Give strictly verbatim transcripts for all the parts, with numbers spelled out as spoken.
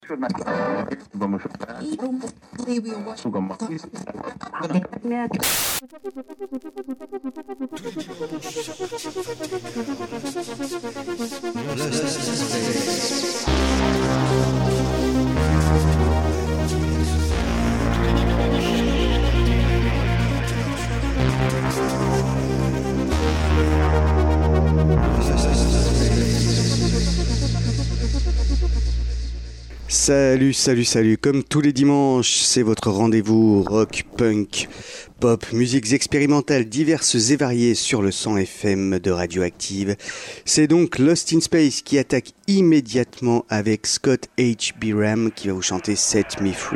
Salut, salut, salut. Comme tous les dimanches, c'est votre rendez-vous rock, punk, pop, musiques expérimentales diverses et variées sur le cent F M de Radioactive. C'est donc Lost in Space qui attaque immédiatement avec Scott H. Biram qui va vous chanter Set Me Free.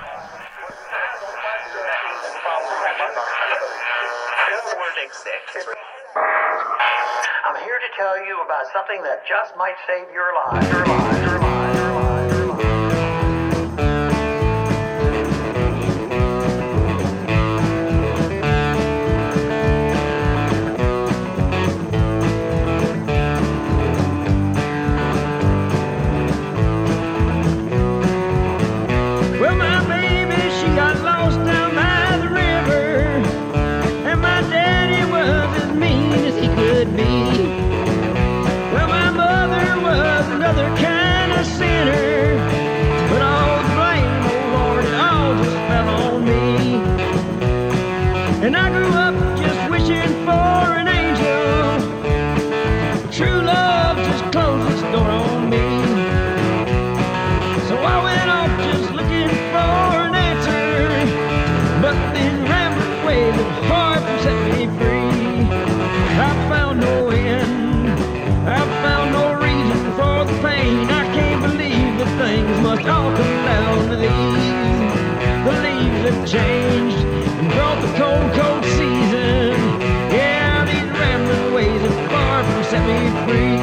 I'm here to tell you about something that just might save your life. Your life, your life, your life. And I grew up just wishing for an angel. True love just closed its door on me. So I went off just looking for an answer, but these rambling ways of heart set me free. I found no end, I found no reason for the pain. I can't believe that things must all come down to these. The leaves have changed and brought the cold, cold season. Yeah, these rambling ways are far from set me free.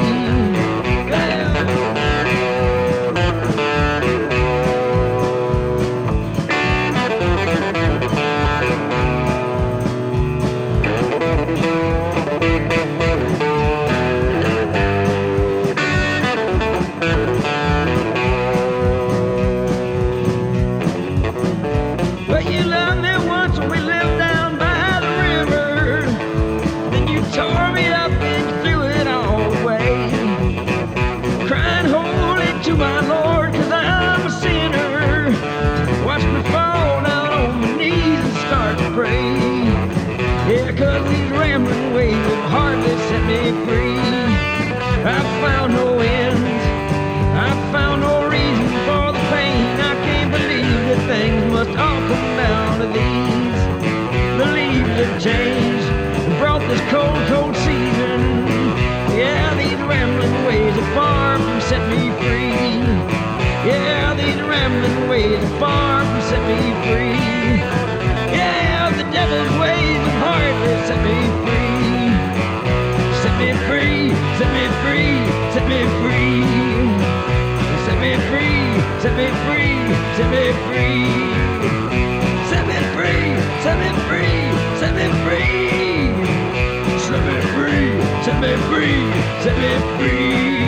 I found no end, I found no reason for the pain. I can't believe that things must all come down to these. The leaves have changed and brought this cold, cold season. Yeah, these rambling ways are far from set me free. Yeah, these rambling ways are far from set me free. Yeah, the devil's ways have hardly set me free. Set me free, set me free, set me free. Set me free, set me free, set me free. Set me free, set me free, set me free. Set me free, set me free, set me free.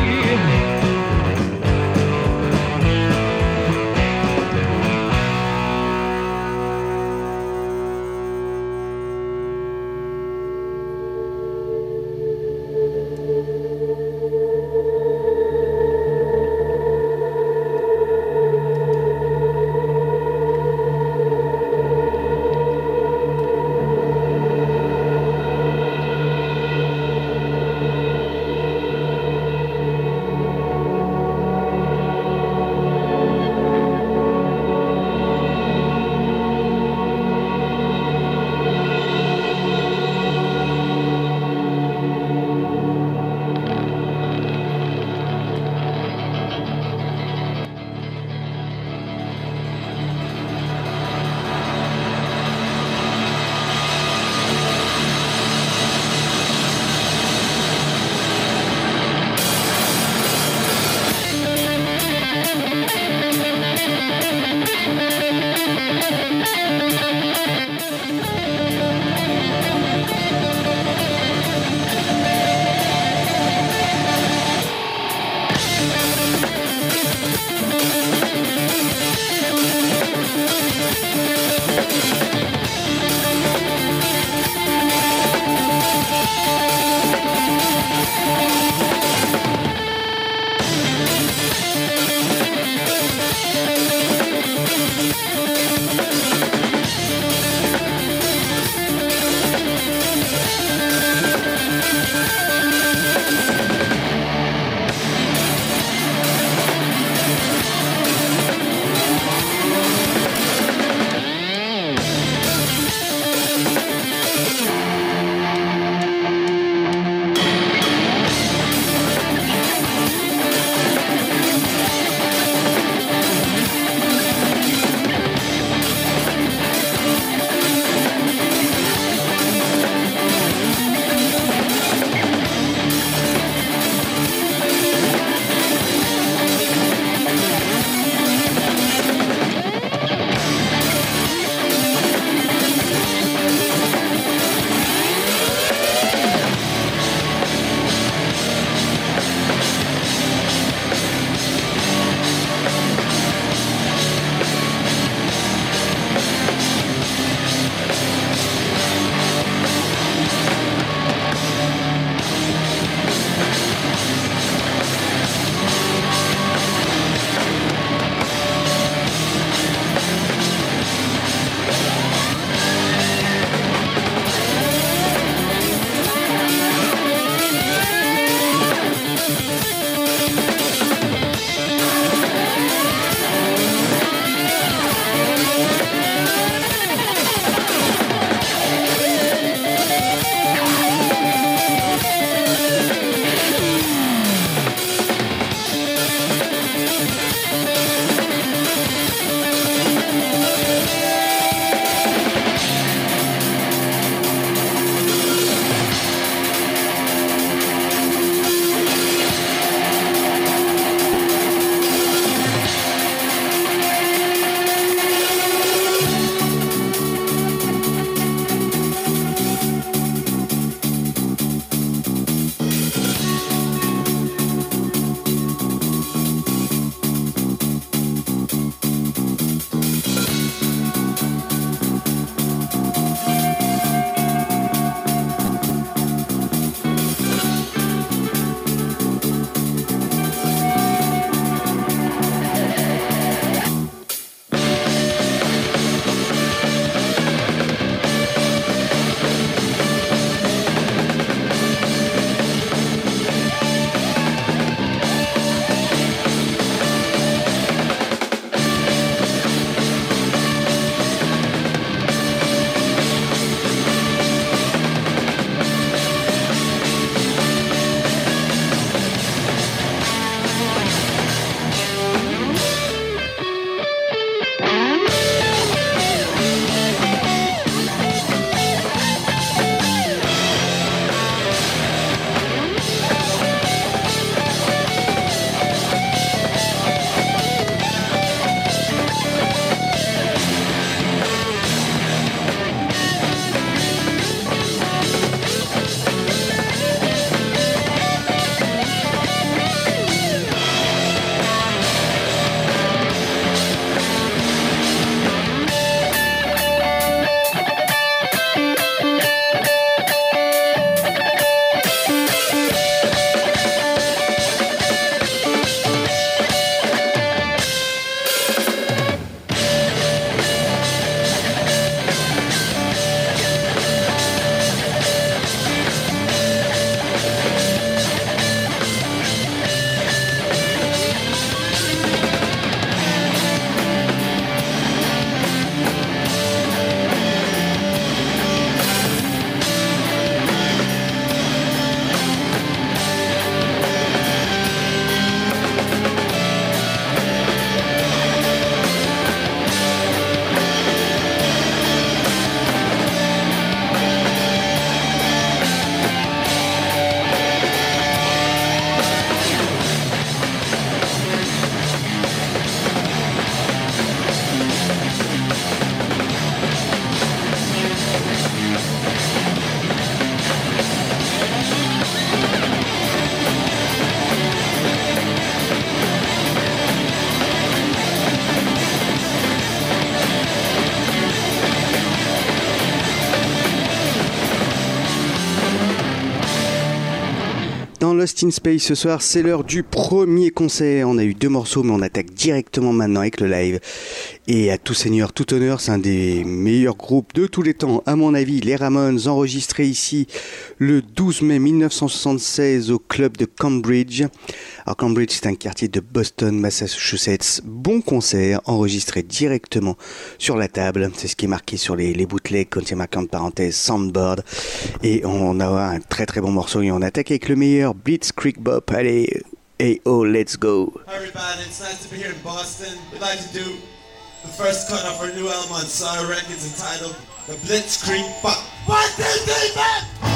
Lost in Space ce soir, c'est l'heure du premier concert. On a eu deux morceaux, mais on attaque directement maintenant avec le live. Et à tout seigneur, tout honneur, c'est un des meilleurs groupes de tous les temps, à mon avis, les Ramones, enregistrés ici le douze mai mille neuf cent soixante-seize au club de Cambridge. Alors Cambridge, c'est un quartier de Boston, Massachusetts. Bon concert, enregistré directement sur la table. C'est ce qui est marqué sur les, les bootlegs, quand il y a marqué en parenthèse Soundboard. Et on a un très très bon morceau et on attaque avec le meilleur Blitzkrieg Bop. Allez, hey oh, let's go. Hi everybody, it's nice to be here in Boston. We'd like to do the first cut of our new album on Sire Records entitled The Blitzkrieg Bop. One, two, three, four!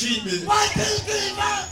treatment. One, two, three, four.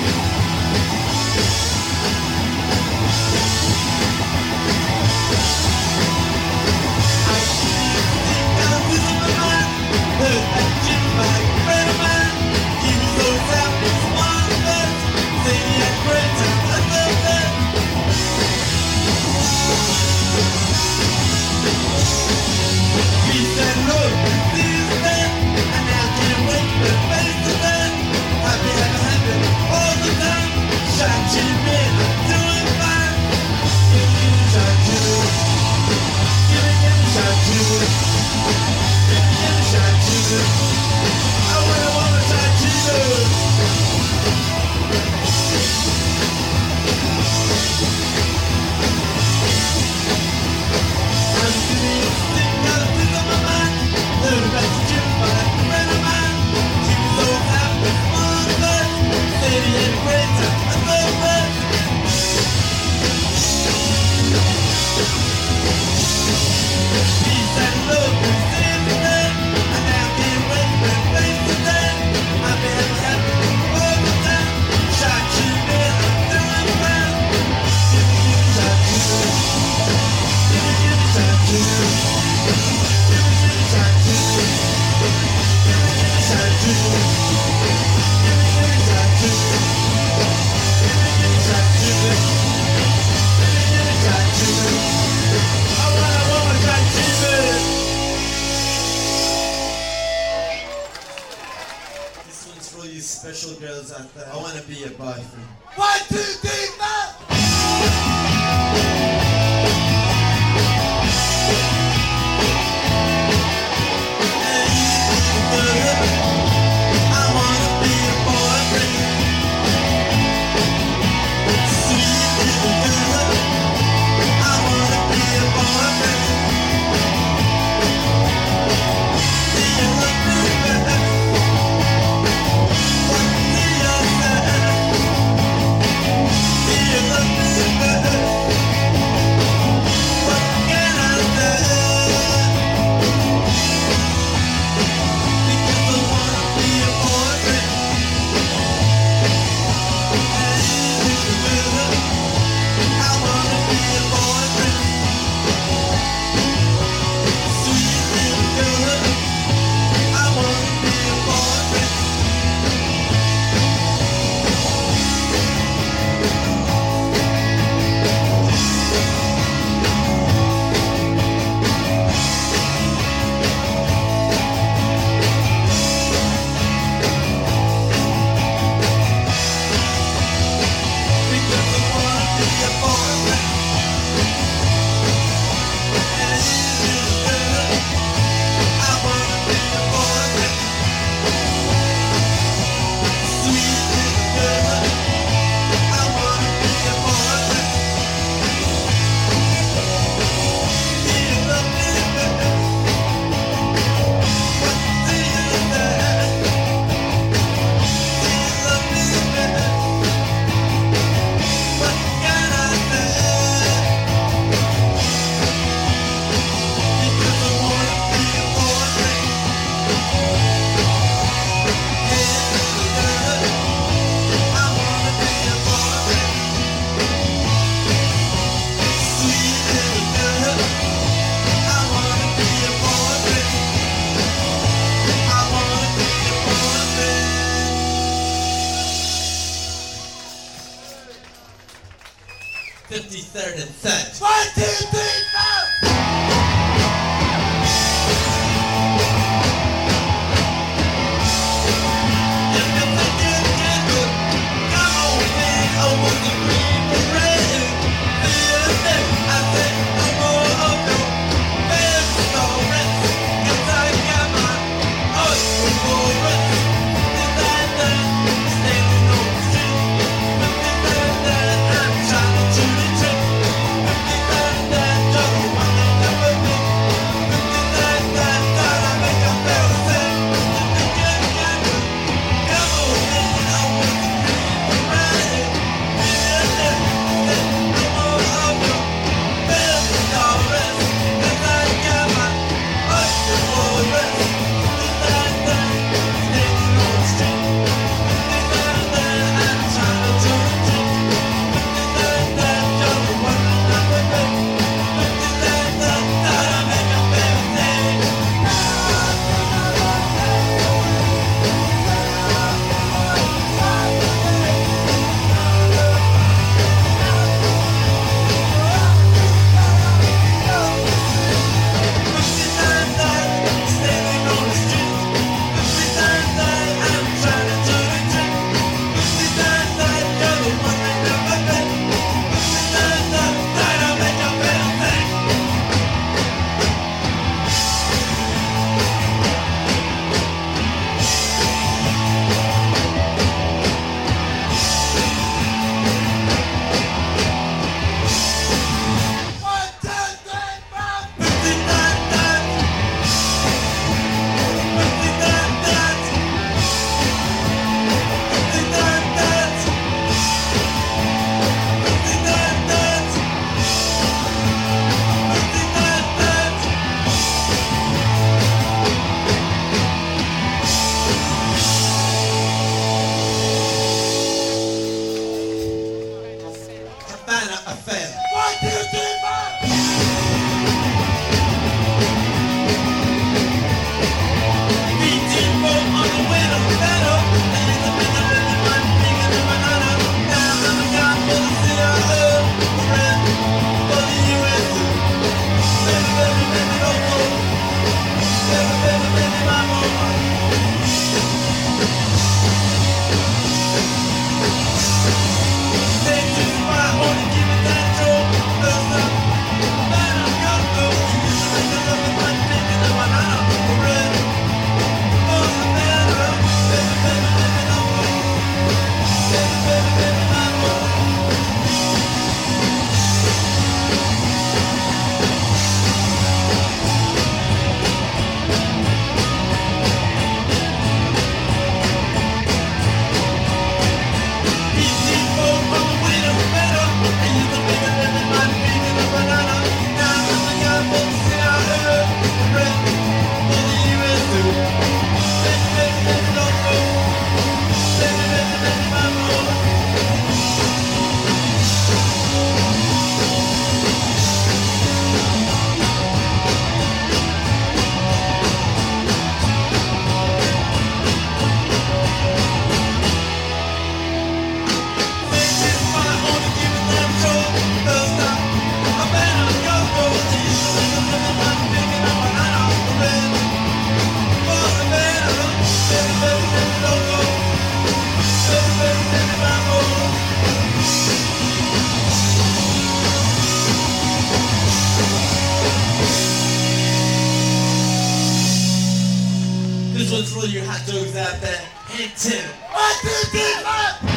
fifty-third and third. One, two, three, four! Trying to the trick, fifty-third and This one's for your hot dogs out there. Hit two. One, two, three, four.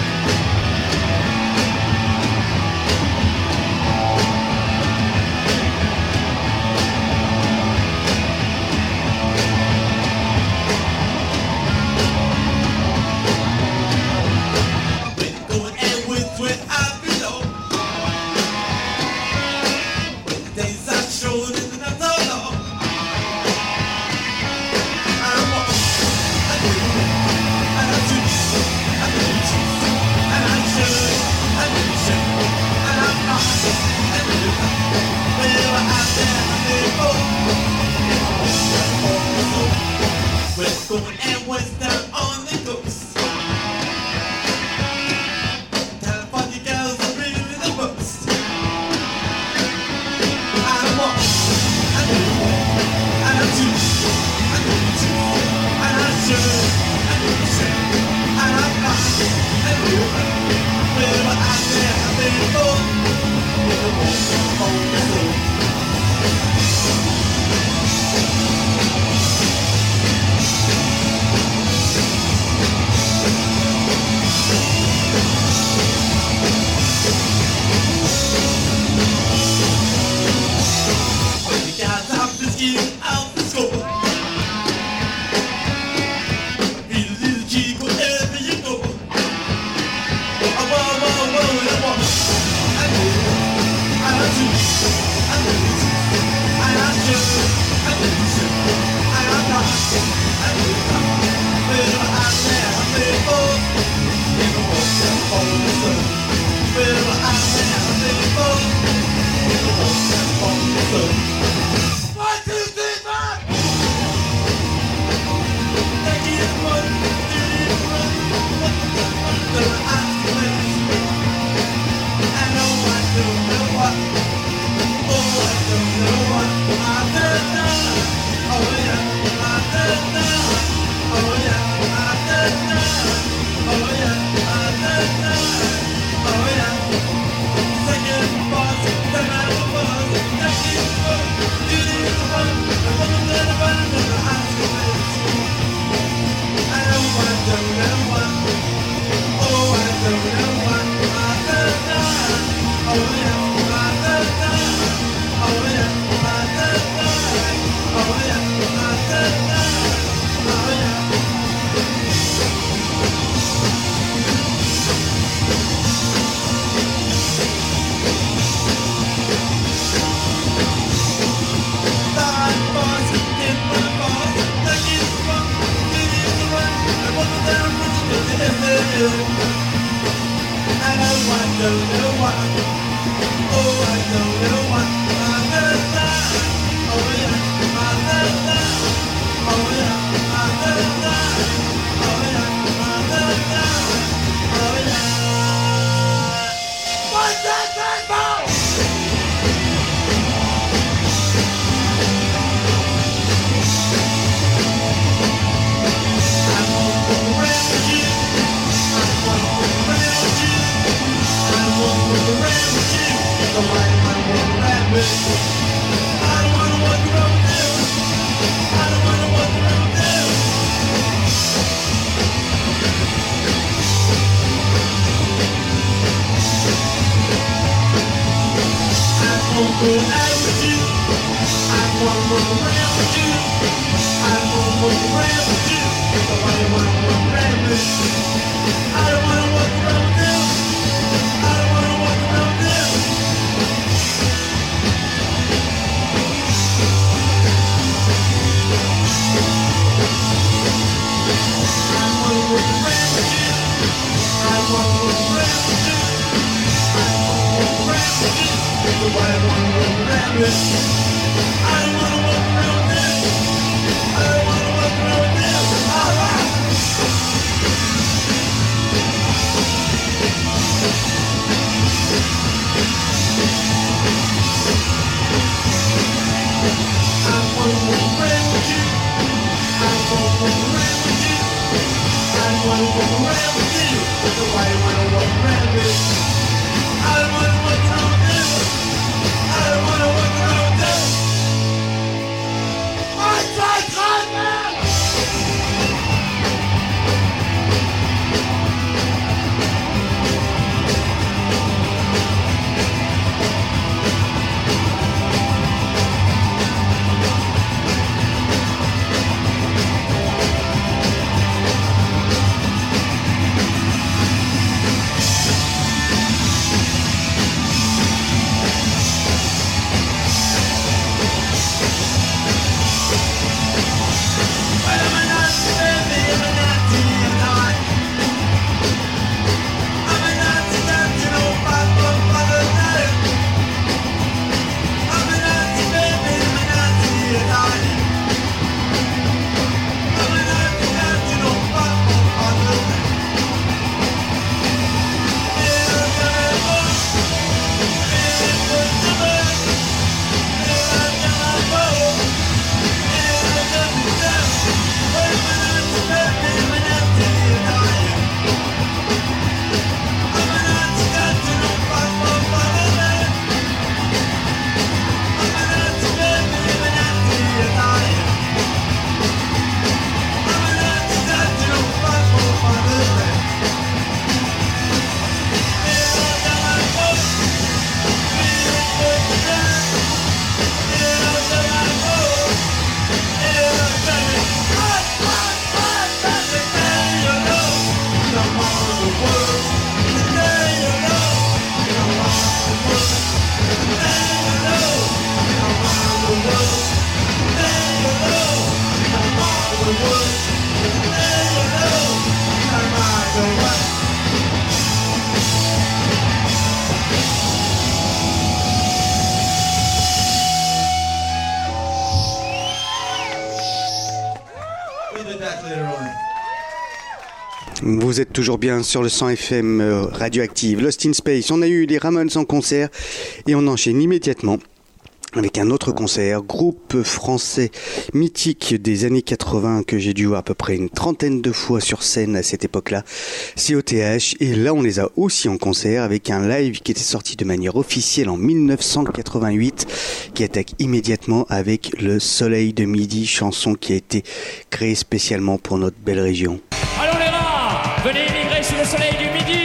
Vous êtes toujours bien sur le cent F M euh, Radioactive. Lost in Space, on a eu les Ramones en concert et on enchaîne immédiatement avec un autre concert, groupe français mythique des années quatre-vingts que j'ai dû voir à peu près une trentaine de fois sur scène à cette époque-là, C O T H, et là on les a aussi en concert avec un live qui était sorti de manière officielle en mille neuf cent quatre-vingt-huit, qui attaque immédiatement avec Le Soleil de Midi, chanson qui a été créée spécialement pour notre belle région. Allons les rats, venez immigrer sous le soleil du midi.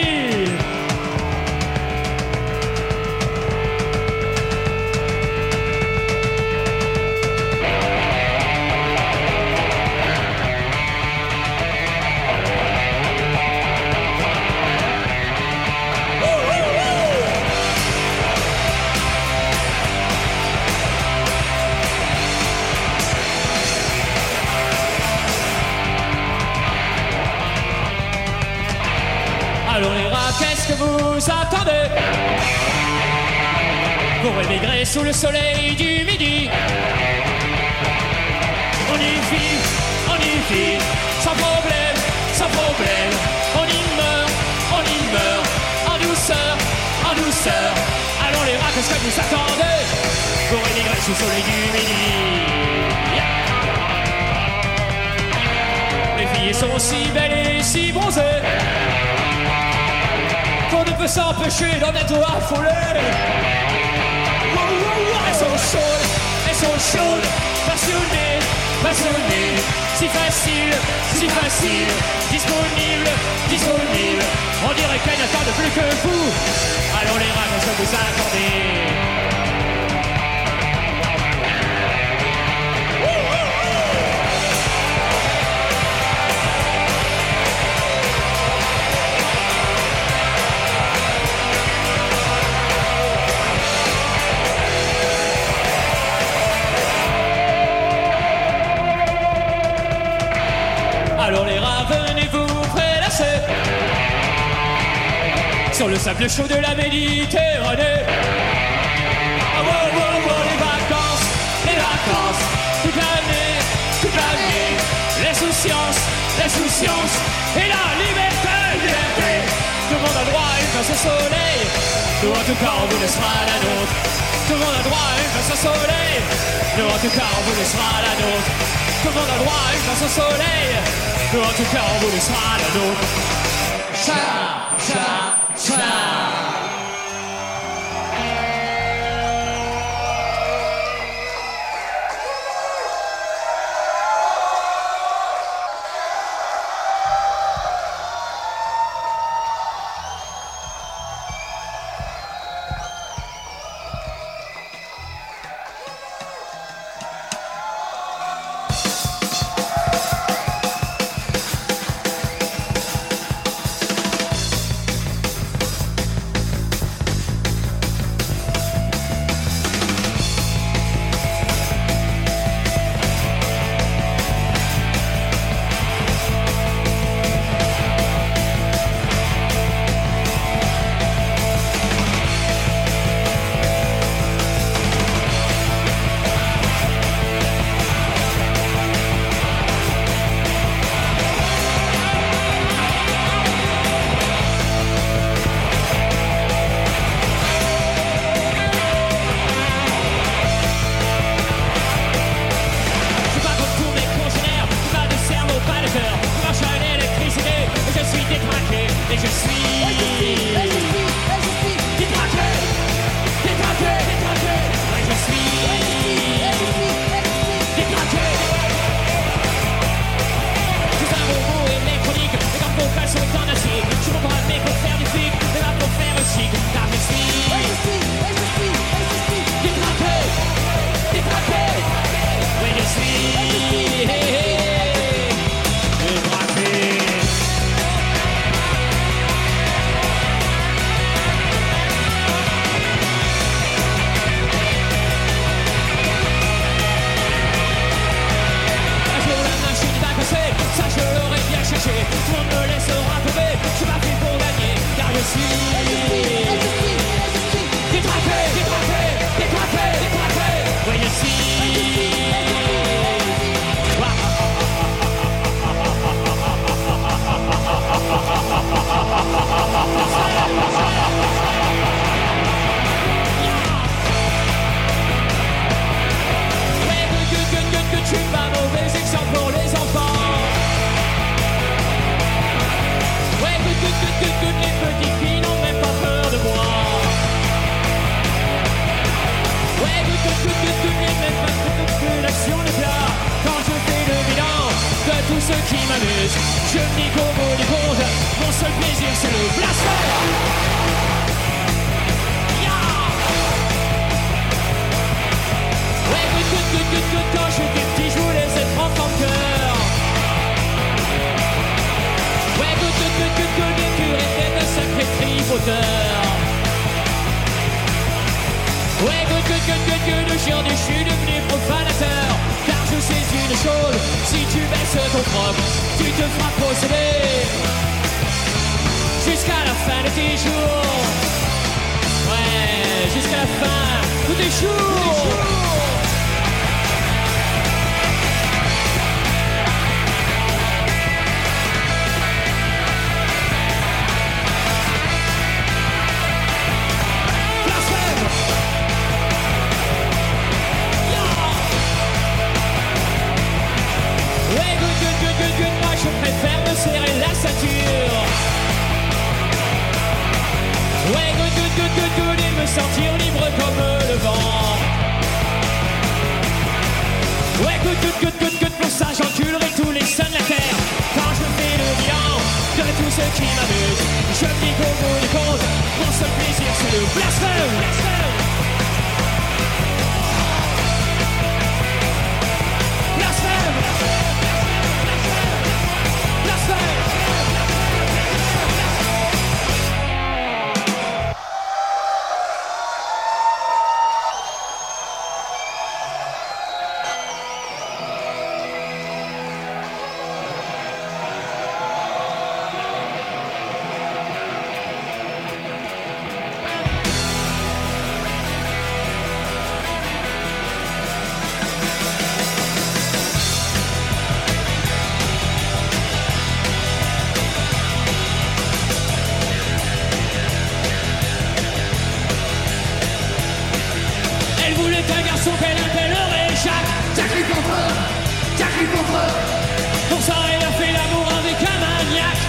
Allons les rats, qu'est-ce que vous attendez pour émigrer sous le soleil du midi? On y vit, on y vit, sans problème, sans problème. On y meurt, on y meurt, en douceur, en douceur. Allons les rats, qu'est-ce que vous attendez pour émigrer sous le soleil du midi? Yeah. Les filles sont si belles et si bronzées qu'on ne peut s'empêcher d'en être affolé. Elles sont chaudes, elles sont chaudes, passionnées, passionnées, si facile, si facile, disponible, disponible. On dirait qu'elles n'attendent plus que vous. Allons les rats, qu'est-ce que vous accordez? Alors les rats, venez vous prélasser sur le sable chaud de la Méditerranée. Ah wow, wow, wow, les vacances, les vacances, toute l'année, toute l'année. L'insouciance, l'insouciance et la liberté, liberté. Tout le monde a droit à une face au soleil. Nous en tout cas on vous laissera la nôtre. Tout le monde a droit à une face au soleil. Nous en tout cas on vous laissera la nôtre. Tout le monde a droit à une face au soleil. Nous en tout cas on vous laissera la nôtre. Cha, cha, cha. m'amuse. Je me dis qu'au bout du compte, mon seul plaisir c'est le blasphème. Yeah. Ouais, good, good, good, good, good, quand j'étais petit, je voulais être enfant de cœur. Ouais, good, good, good, good, good, les curés étaient de sacrés tripoteurs. Ouais, good, good, good, good, good, aujourd'hui je suis devenu profanateur. Car je sais une chose, si tu baisses ton propre, tu te feras posséder jusqu'à la fin de tes jours. Ouais, jusqu'à la fin de tes jours. Je préfère me serrer la ceinture. Ouais, good, good, good, good, good, et me sentir libre comme le vent. Ouais, good, good, good, good, good, pour ça j'enculerai tous les sons de la terre. Quand je fais le bilan de tout ce qui m'amuse, je me dis qu'au bout du compte, mon seul plaisir c'est le blasphème. Blasphème. Blasphème. Pour ça, elle a fait l'amour avec un maniaque.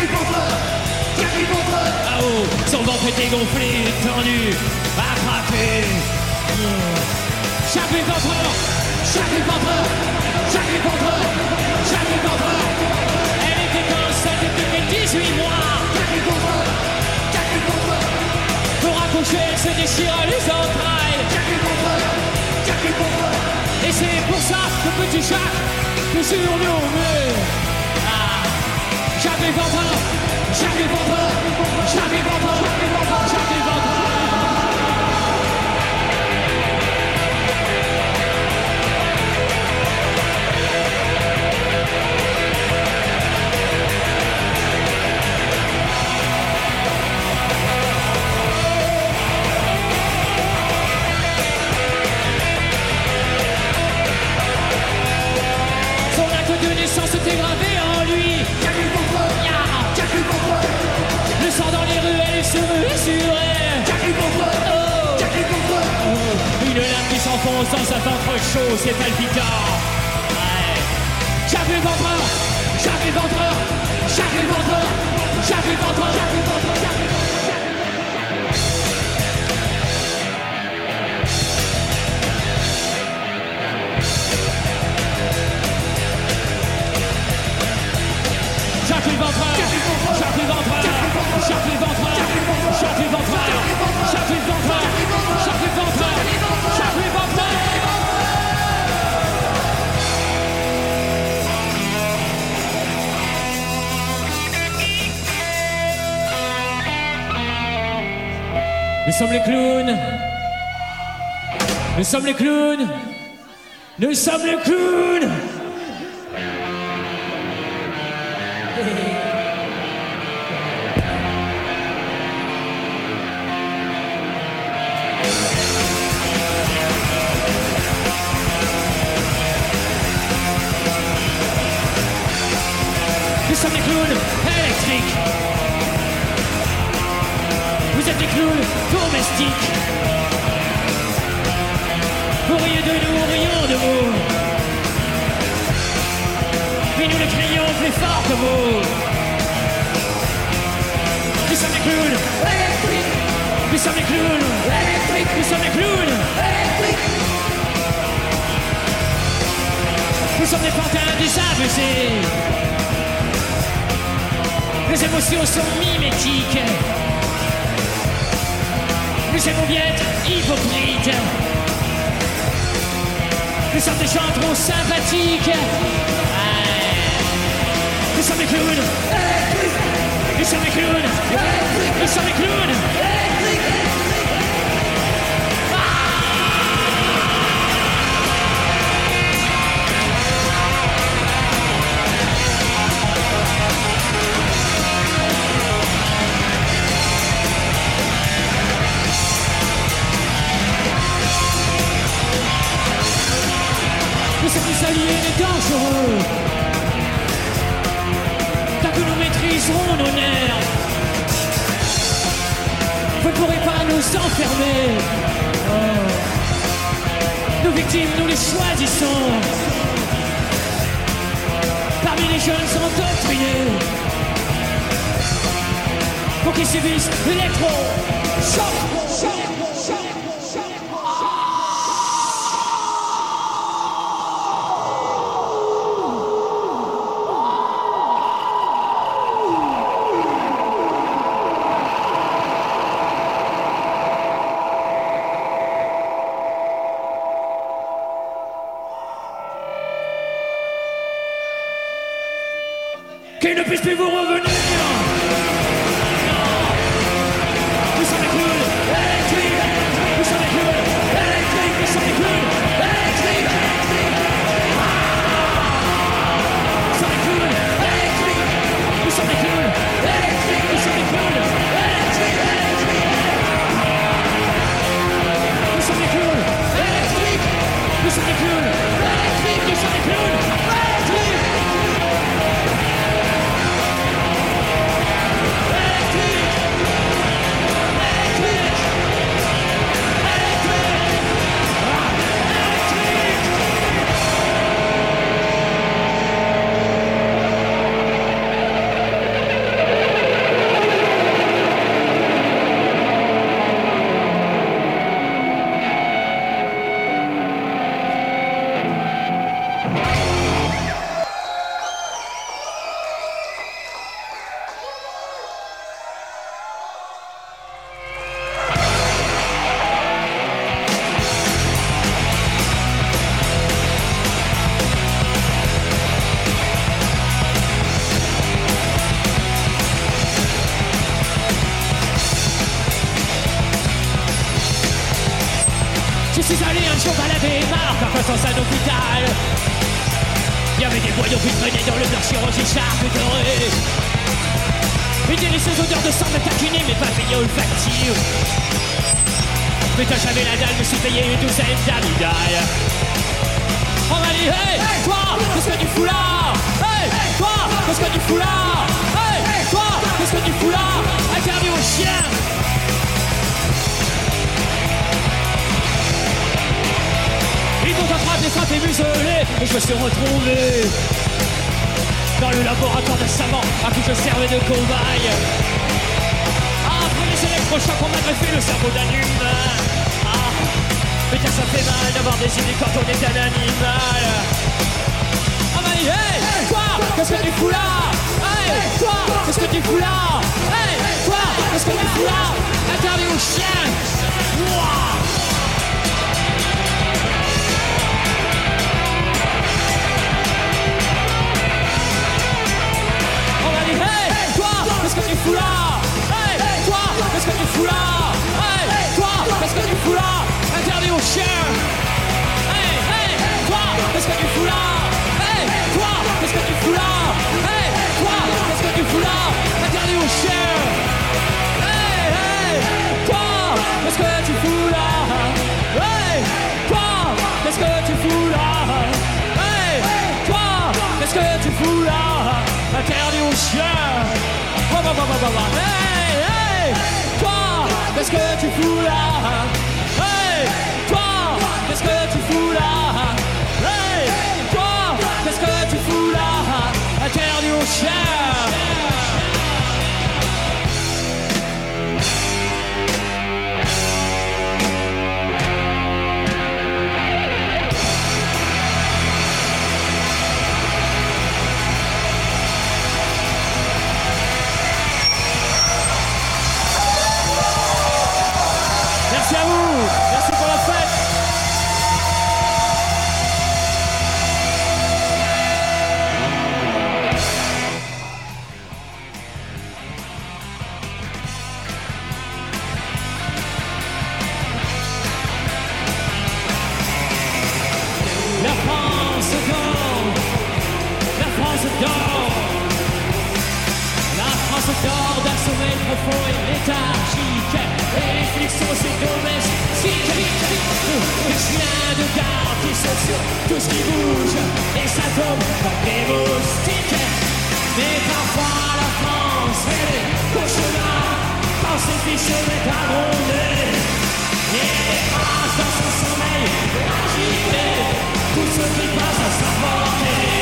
Ah oh, son ventre était gonflé, tendu, attrapé. Chaque ventreur, chaque ventreur, chaque ventreur, chaque ventreur. Elle était enceinte depuis dix-huit mois. Pour accoucher, elle se déchira les entrailles. Et c'est pour ça que petit Jacques que surnommé ah, Jacques Ventreur, Jacques Ventreur, Jacques Ventreur, Jacques Ventreur. C'était gravé en lui. Le sang dans les ruelles et sur eux et sur elle. Oh. Oh. Une lame qui s'enfonce dans sa ventre chaud, c'est palpitant. Ouais. Jacques Ventreur, Jacques Ventreur, Jacques Ventreur, Jacques Ventreur, Jacques Ventreur, Jacques Ventreur. Jacques Ventreur, Jacques Ventreur, Jacques Ventreur, Jacques Ventreur, Jacques Ventreur, Jacques Ventreur, Jacques Ventreur. Nous sommes les clowns. Nous sommes les clowns. Nous sommes les clowns. Nous sommes des clowns électriques. Vous êtes des clowns domestiques. Vous riez de nous, rions de vous. Mais nous le crions plus fort que vous. Nous sommes des clowns électriques. Nous sommes des clowns électriques. Nous sommes des clowns électriques. Nous sommes des pantins désabusés. Les émotions sont mimétiques. Nous aimons bien être hypocrites. Nous sommes des gens trop sympathiques. Ouais. Nous sommes des clowns. Nous sommes des clowns. Nous sommes des clowns. Nous sommes des alliés des dangereux. Tant que nous maîtriserons nos nerfs, vous ne pourrez pas nous enfermer. Oh. Nos victimes, nous les choisissons. Parmi les jeunes endoctrinés, pour qu'ils subissent l'électro-choc. Qu'il ne puisse plus vous revenir. Nous sommes des clowns électriques. Nous sommes des clowns électriques. Nous sommes des clowns électriques. Nous sommes des clowns électriques. Nous sommes des clowns électriques. Nous sommes des clowns électriques. Nous sommes des clowns électriques. Nous sommes des clowns électriques. Nous sommes des clowns électriques. Je suis allé un jour balader Marc en passant à l'hôpital. Il y avait des voyous qui traînaient dans le bloc chirurgical doré. Une délicieuse odeur de sang me taquinait mes papilles olfactives. Mais quand j'avais la dalle, je me suis payé une douzaine d'amygdales. On m'a dit, hey, hey toi, qu'est-ce que tu fous là? Hey, toi, qu'est-ce que tu fous là? Hey, toi, qu'est-ce que tu fous là? Interdit aux chiens. Ils m'ont attrapé, frappé, muselé, et je me suis retrouvé dans le laboratoire de savants à qui je servais de cobaye. Après les électrochocs, on m'a greffé le cerveau d'un humain. Ah, putain, ça fait mal d'avoir des idées quand on est un animal. On m'a dit, hey, hey toi, qu'est-ce que tu fous là? Hey, toi, qu'est-ce que tu fous là? Hey, toi, qu'est-ce que tu fous là? Interdit aux chiens. Wow. Hey, toi, qu'est-ce que tu fous là? Hey, toi, qu'est-ce que tu fous là? Hey, toi, qu'est-ce que tu fous là? Interdit aux chiens. Hey, hey, toi, qu'est-ce que tu fous là? Hey, toi, qu'est-ce que tu fous là? Hey, toi, qu'est-ce que tu fous là? Interdit aux chiens. Hey, hey, toi, qu'est-ce que tu fous là? dort. La France dort d'un sommeil profond et léthargique. Et les flics sont ses domestiques. Des chiens de garde qui sautent sur tout ce qui bouge et ça tombe comme des moustiques. Mais parfois la France fait des cauchemars quand ses fils se mettent à gronder. Et les passe dans son sommeil agité tout ce qui passe à sa portée.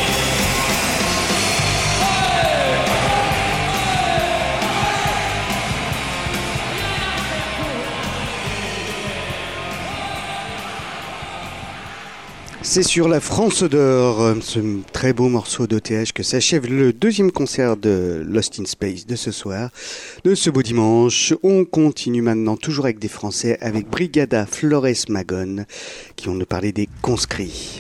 C'est sur la France d'or, ce très beau morceau d'O T H que s'achève le deuxième concert de Lost in Space de ce soir, de ce beau dimanche. On continue maintenant toujours avec des Français, avec Brigada Flores Magón, qui vont nous parler des conscrits.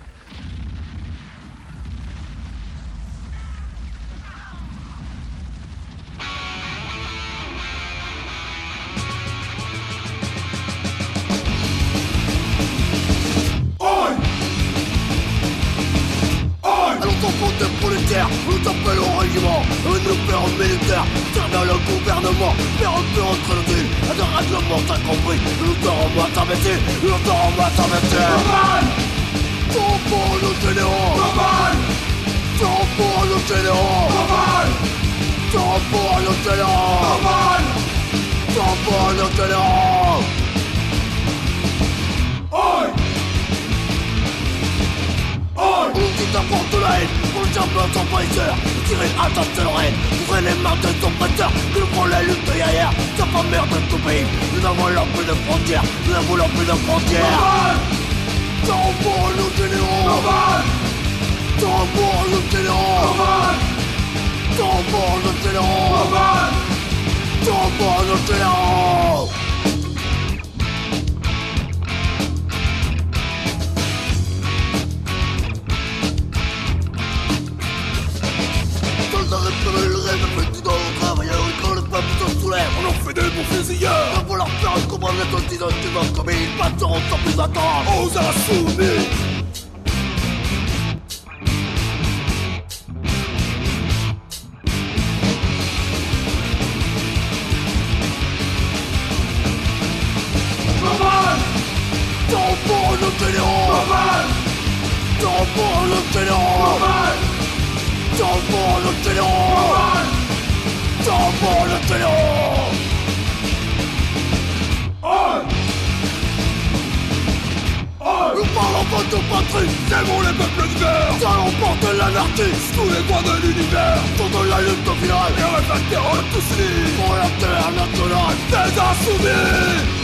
Des prolétaires, nous t'appelons au régiment, nous pères militaires, servant le gouvernement, faire un peu entre nos îles, à de règlements t'as compris, nous t'aurons pas t'embêter, nous t'aurons pas t'embêter. Normal! T'aurons pour nos généraux! Normal! T'aurons pour nos généraux! Normal! T'aurons pour nos généraux! Normal! T'aurons pour nos généraux! Oi! Oh, on dit t'apporte la haine, pour le diable sans payseur. Tirer à ta seule reine, ouvrez les mains de ton prêteur. Que nous prenons la lutte de derrière, ça pas merde de tout pays. Nous n'avons plus de frontières, nous n'avons plus de frontières. Normal! T'en pour nos généraux. Normal! T'en pour nos généraux. Normal! T'en pour nos généraux. Normal! T'en pour nos généraux. Le rêve petit dans le travailleur et quand le peuple se soulève, on en fait des bons fusilleurs. On va leur faire comprendre les autres disant qu'ils ont commis, ils passeront sans plus attendre aux insoumis. Normal! Tant pour nos généraux! Normal! Tant pour nos généraux! Normal! Tant pour le généraux! Tant pour le généraux! Nous parlons pas de patrie, aimons les peuples divers. Allons porter l'anarchie, tous les droits de l'univers. Tournons la lutte au final, et réfacterons tous unis pour la terre nationale des insoumis.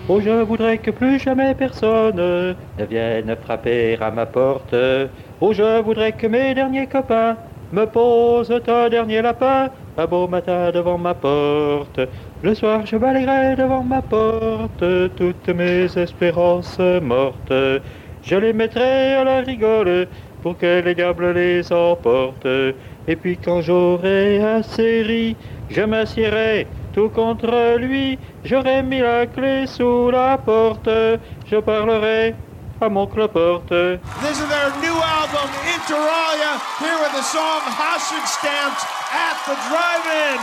Oh, je voudrais que plus jamais personne ne vienne frapper à ma porte. Oh, je voudrais que mes derniers copains me posent un dernier lapin un beau matin devant ma porte. Le soir, je balayerai devant ma porte toutes mes espérances mortes. Je les mettrai à la rigole pour que les diables les emportent. Et puis quand j'aurai assez ri, je m'assierai tout contre lui. J'aurai mis la clé sous la porte. Je parlerai à mon cloporte. This is their new album, Interalia, here with the song Hostage Stamped at the Drive-In.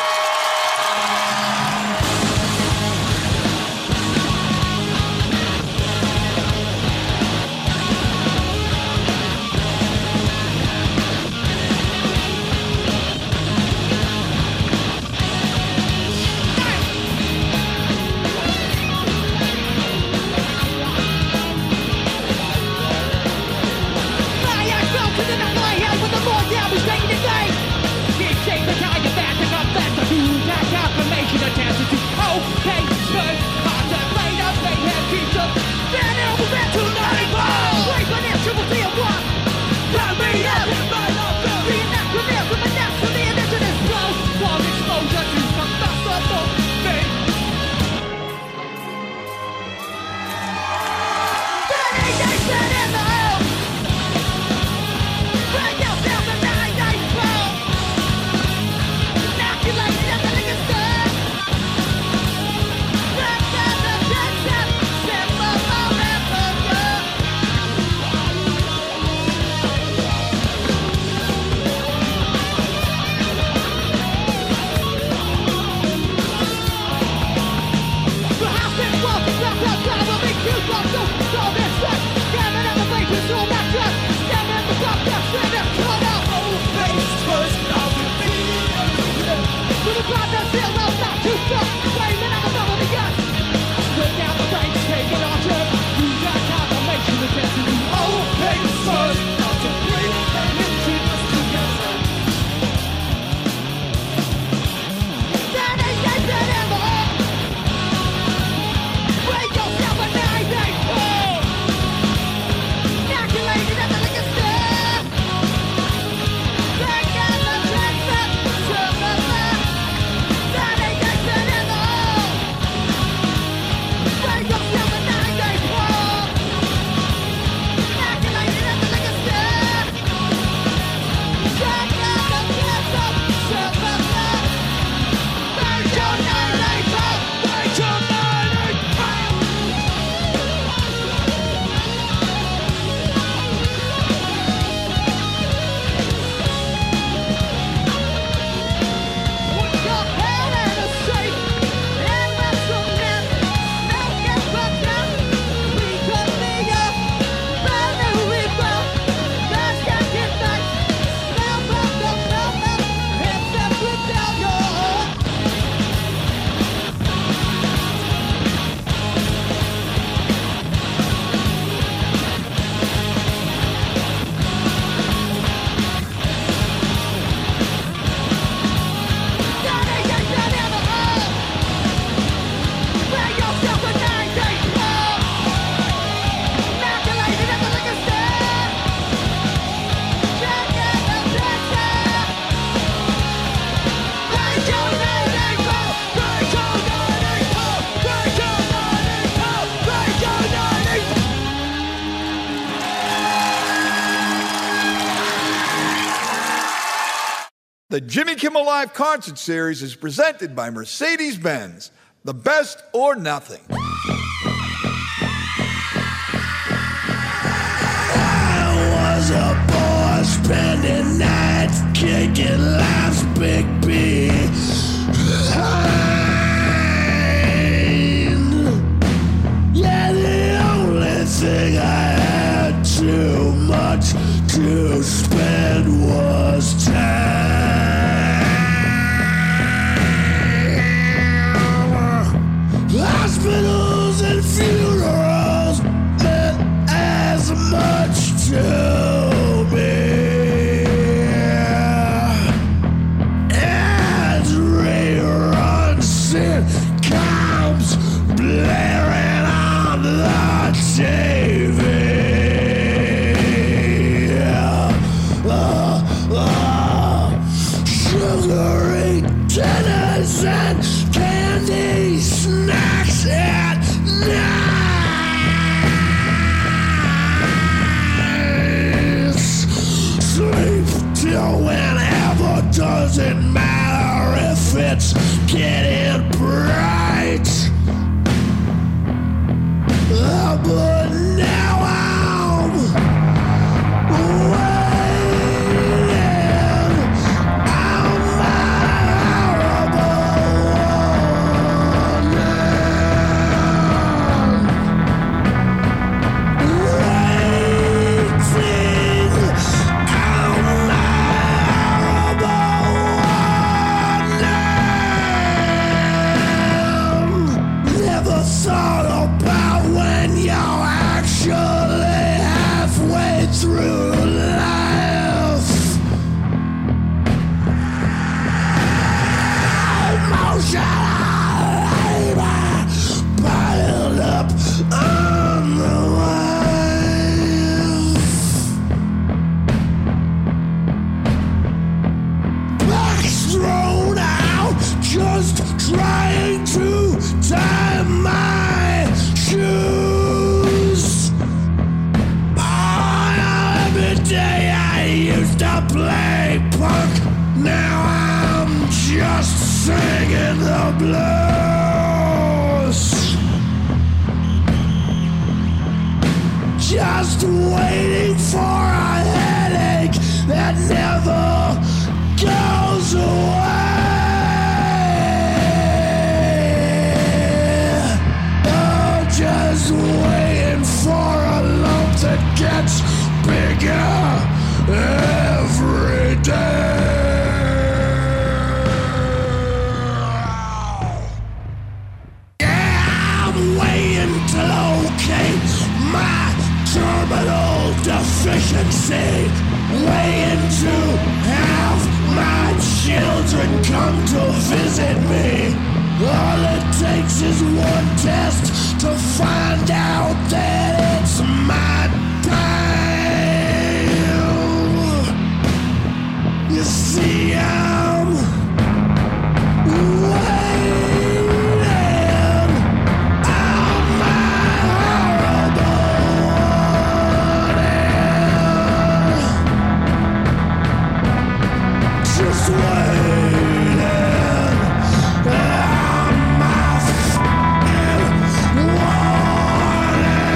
The Jimmy Kimmel Live Concert Series is presented by Mercedes-Benz. The best or nothing. I was a boy spending nights kicking life's big beat. Yeah, the only thing I had too much to spend was time. Hospitals and funerals meant as much to me as reruns sitcoms blaring. sugary dinners and candy snacks at night. Sleep till whenever, doesn't matter if it's getting bright. Uh, but now I'm waiting on my horrible wonder. Waiting on my horrible wonder. Never thought about when you're actually halfway through life. Emotional labor piled up on the wave. Backs thrown out, just trying to tie my shoes. Oh, every day I used to play punk, now I'm just singing the blues. Just waiting for a headache that never goes away. Oh, just waiting for a lump that gets bigger every day. Yeah, I'm waiting to locate my terminal deficiency. Waiting to have my children come to visit me. All it takes is one test to find out that it's my time. You see, I'm waiting on my horrible wonder. Just waiting on my fucking wonder.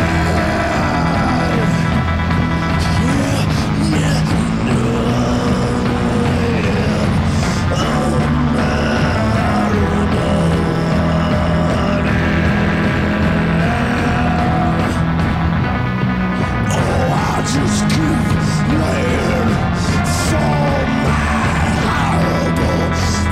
Yeah, yeah, no, waiting on my horrible wonder. Oh, I just keep waiting for my horrible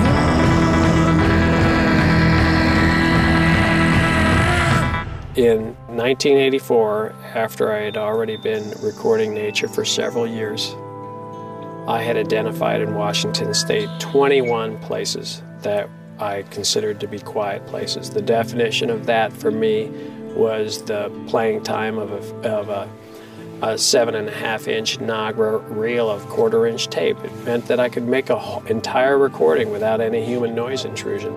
In nineteen eighty-four, after I had already been recording nature for several years, I had identified in Washington State twenty-one places that I considered to be quiet places. The definition of that for me was the playing time of a, of a, a seven and a half inch Nagra reel of quarter inch tape. It meant that I could make an entire recording without any human noise intrusion.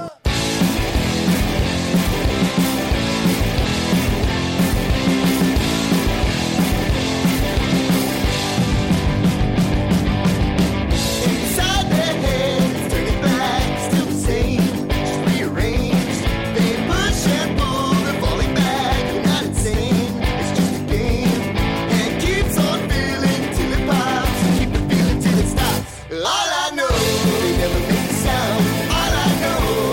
Inside their heads, turning back, still the same, just rearranged. They push and pull, they're falling back, they're not insane. It's just a game, and it keeps on feeling till it pops. So keep the feeling till it stops. All I know, they never make a sound. All I know,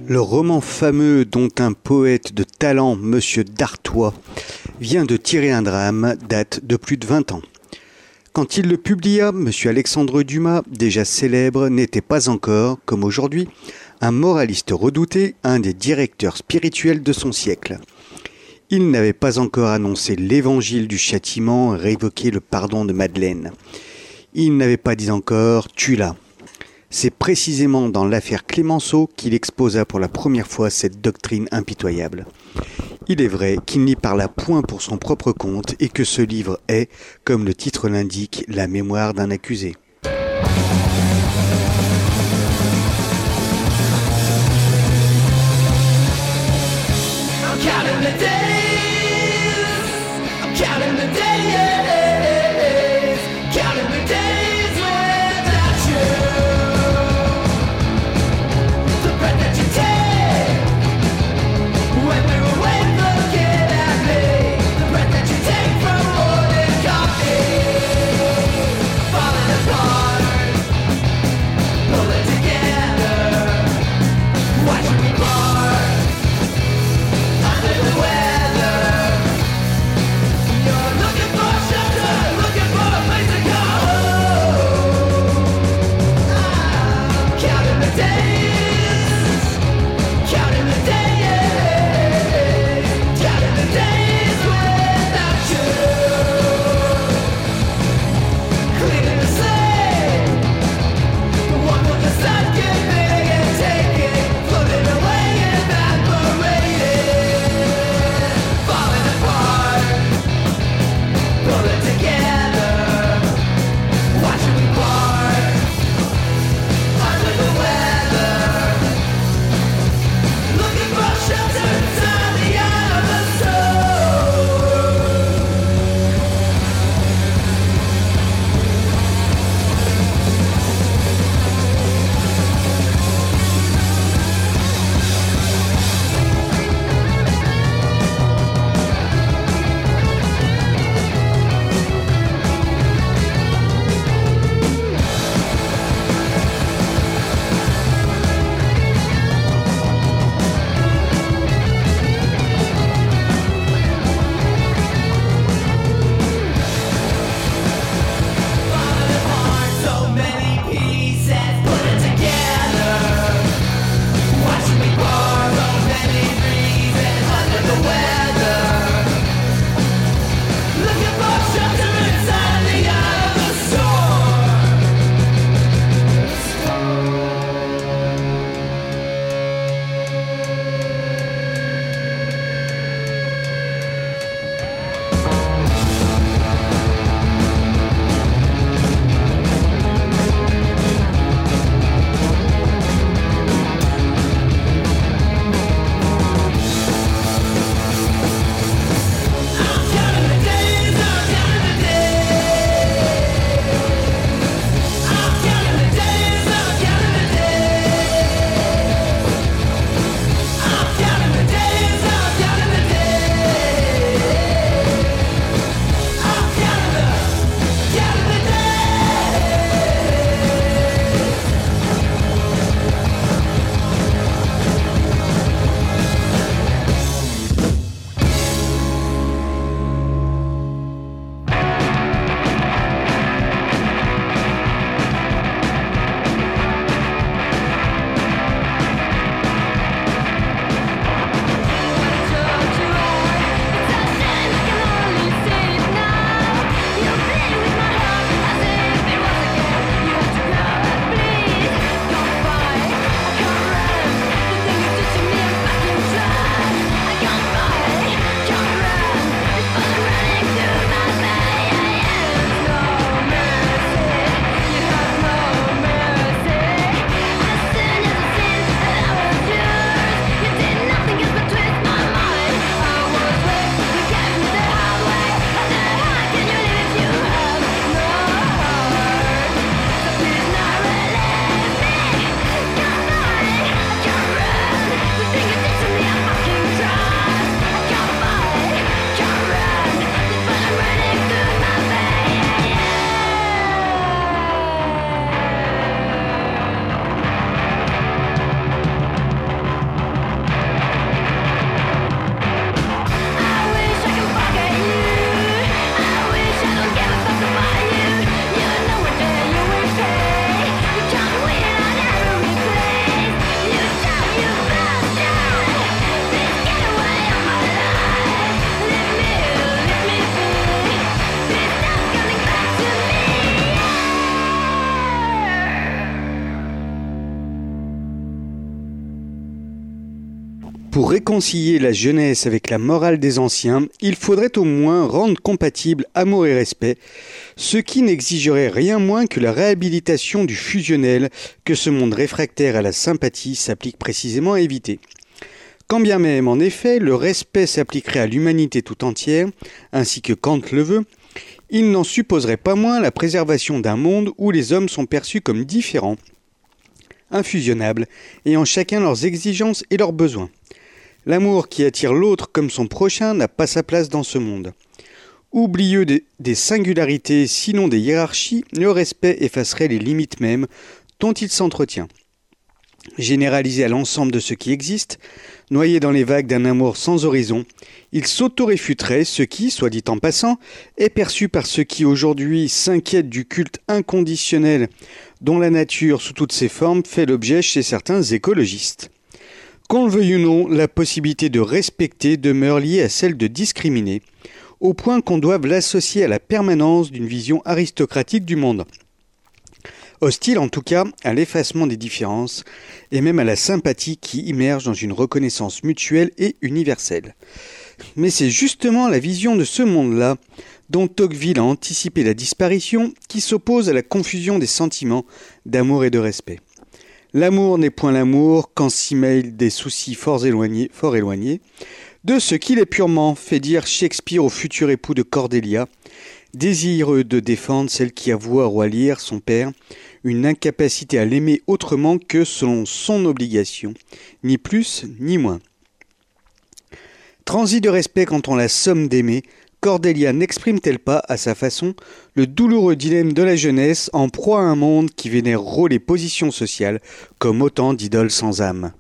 Le roman fameux dont un poète de talent, Monsieur d'Artois, vient de tirer un drame, date de plus de vingt ans. Quand il le publia, Monsieur Alexandre Dumas, déjà célèbre, n'était pas encore, comme aujourd'hui, un moraliste redouté, un des directeurs spirituels de son siècle. Il n'avait pas encore annoncé l'évangile du châtiment, révoqué le pardon de Madeleine. Il n'avait pas dit encore « tue-la ». C'est précisément dans l'affaire Clémenceau qu'il exposa pour la première fois cette doctrine impitoyable. Il est vrai qu'il n'y parla point pour son propre compte et que ce livre est, comme le titre l'indique, la mémoire d'un accusé. Pour réconcilier la jeunesse avec la morale des anciens, il faudrait au moins rendre compatibles amour et respect, ce qui n'exigerait rien moins que la réhabilitation du fusionnel que ce monde réfractaire à la sympathie s'applique précisément à éviter. Quand bien même, en effet, le respect s'appliquerait à l'humanité tout entière, ainsi que Kant le veut, il n'en supposerait pas moins la préservation d'un monde où les hommes sont perçus comme différents, infusionnables, ayant chacun leurs exigences et leurs besoins. L'amour qui attire l'autre comme son prochain n'a pas sa place dans ce monde. Oublieux des, des singularités, sinon des hiérarchies, le respect effacerait les limites mêmes dont il s'entretient. Généralisé à l'ensemble de ce qui existe, noyé dans les vagues d'un amour sans horizon, il s'auto-réfuterait ce qui, soit dit en passant, est perçu par ceux qui aujourd'hui s'inquiètent du culte inconditionnel dont la nature sous toutes ses formes fait l'objet chez certains écologistes. Qu'on le veuille ou non, la possibilité de respecter demeure liée à celle de discriminer, au point qu'on doive l'associer à la permanence d'une vision aristocratique du monde. Hostile en tout cas à l'effacement des différences et même à la sympathie qui immerge dans une reconnaissance mutuelle et universelle. Mais c'est justement la vision de ce monde-là, dont Tocqueville a anticipé la disparition, qui s'oppose à la confusion des sentiments d'amour et de respect. L'amour n'est point l'amour quand s'y mêlent des soucis fort éloignés, fort éloignés de ce qu'il est purement, fait dire Shakespeare au futur époux de Cordelia, désireux de défendre celle qui avoue à Roi Lear, son père, une incapacité à l'aimer autrement que selon son obligation, ni plus ni moins. Transi de respect quand on la somme d'aimer, Cordelia n'exprime-t-elle pas, à sa façon, le douloureux dilemme de la jeunesse en proie à un monde qui vénère rôles et positions sociales comme autant d'idoles sans âme?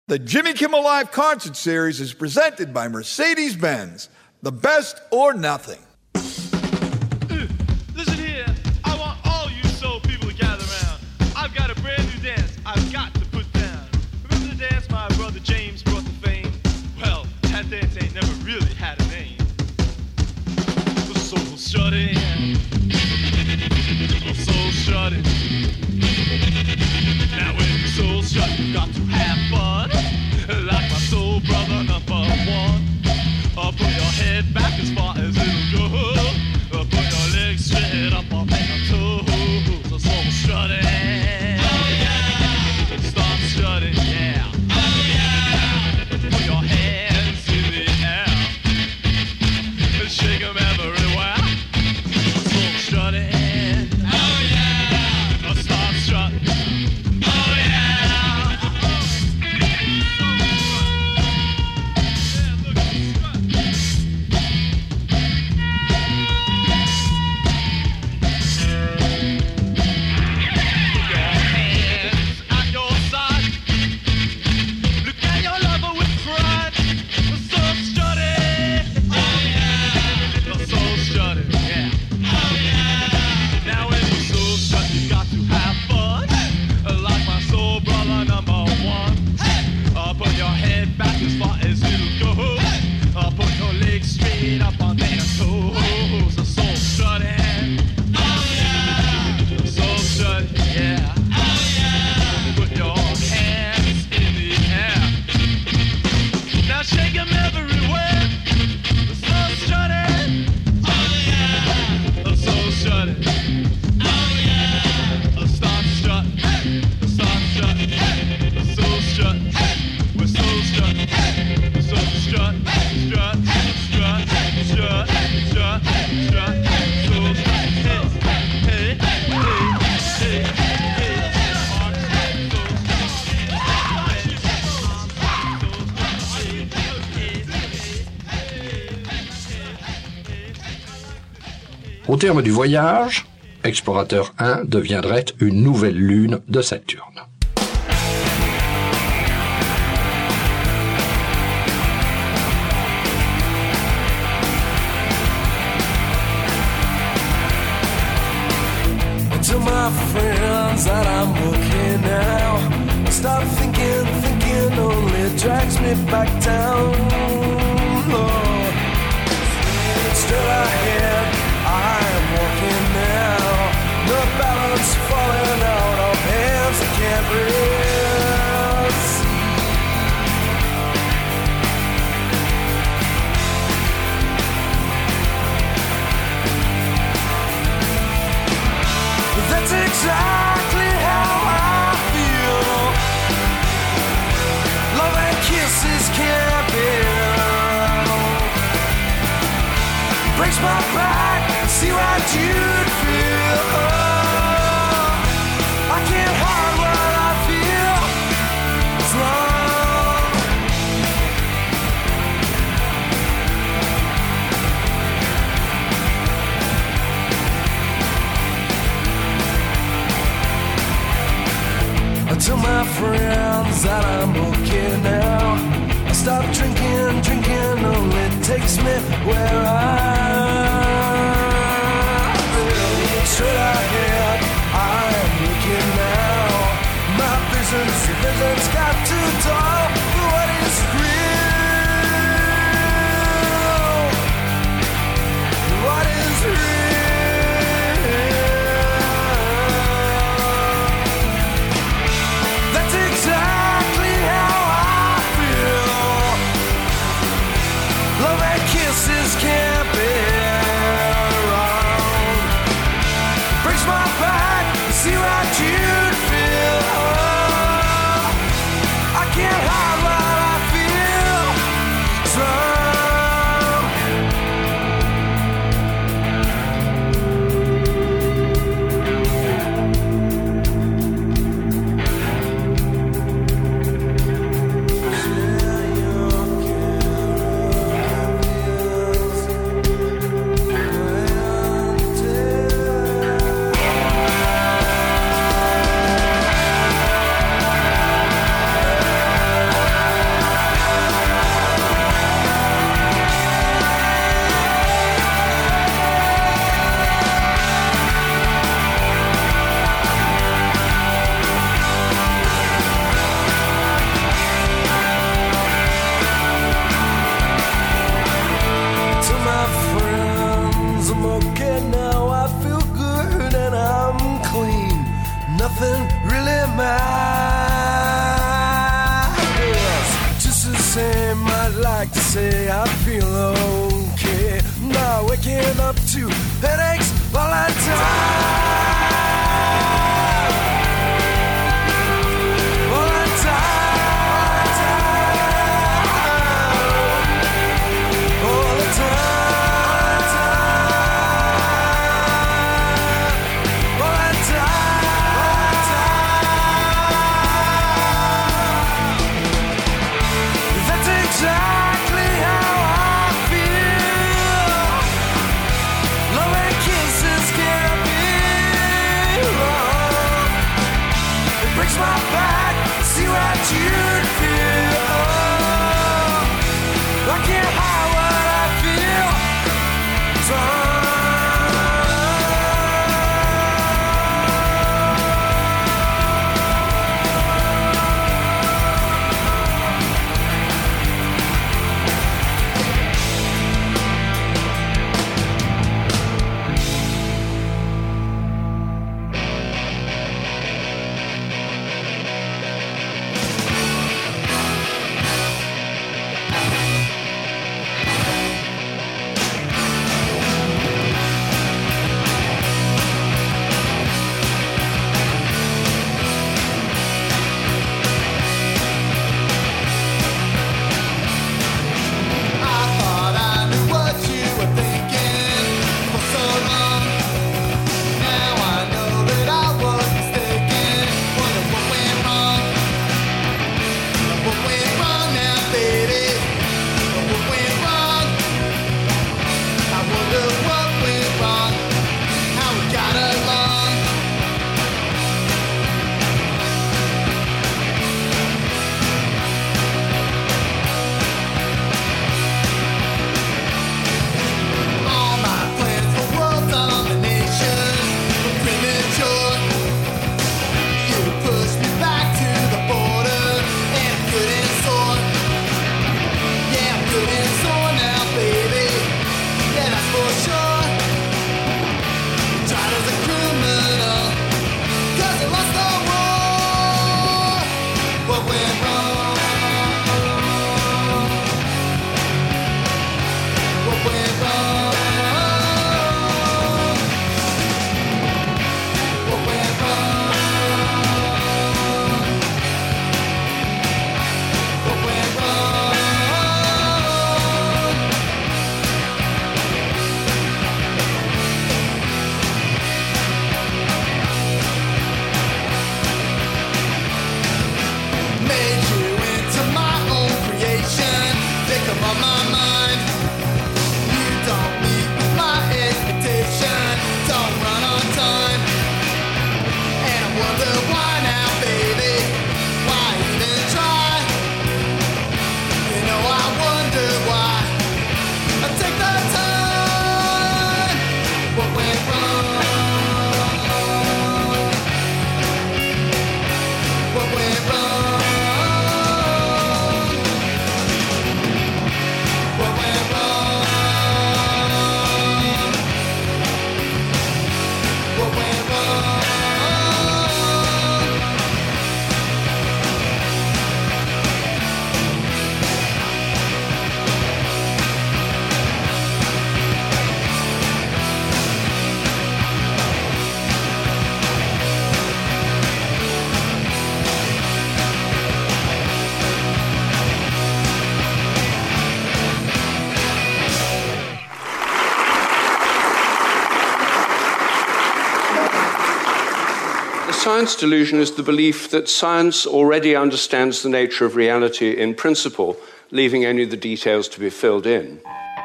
The Jimmy Kimmel Live concert series is presented by Mercedes-Benz, the best or nothing. Listen here, I want all you soul people to gather around. I've got a brand new dance I've got to put down. Remember the dance my brother James brought to fame? Well, that dance ain't never really had a name. The soul shut in. The soul shut in. Now when the soul's shut, you got to have fun. Like my soul brother number one. Uh, put your head back as far as it'll go. Uh, put your legs straight up on your toes. The soul shut in. Oh yeah. Start shutting, yeah. Oh yeah. Put your hands in the air. And shake them everywhere. The soul shut in. Oh yeah. Start shutting. Au terme du voyage, Explorateur un deviendrait une nouvelle lune de Saturne. To my friends that I'm looking now, stop thinking, thinking only drags me back down. Lord, still ahead, I'm walking now. The balance falling out of hands that can't rest. That's exactly how I feel. Love and kisses can't be. Breaks my back, see what you'd feel. I can't hide what I feel. It's wrong. To my friends that I'm okay now, I stop drinking, drinking only takes me where I feel. Straight ahead, I'm looking now. My vision's, vision's got too dull. What is real? What is real? Exactly how I feel. Love and kisses can't be wrong. Breaks my back, see what you'd feel. I can't like to say I feel okay. Now waking up to headaches all the time. All the time. All the time. All the time. That's exactly how I feel. Love and kisses can't be wrong. It breaks my back, see what you'd feel. I can't hide what I feel. Science delusion is the belief that science already understands the nature of reality in principle, leaving only the details to be filled in.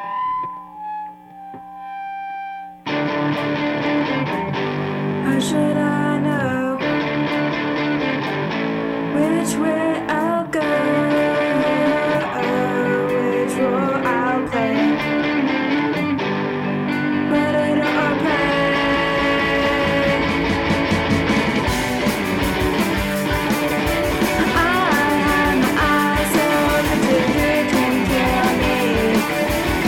How should I know which way I'll go, which role I'll play? Predator or prey? I have my eyes open to you, can kill me.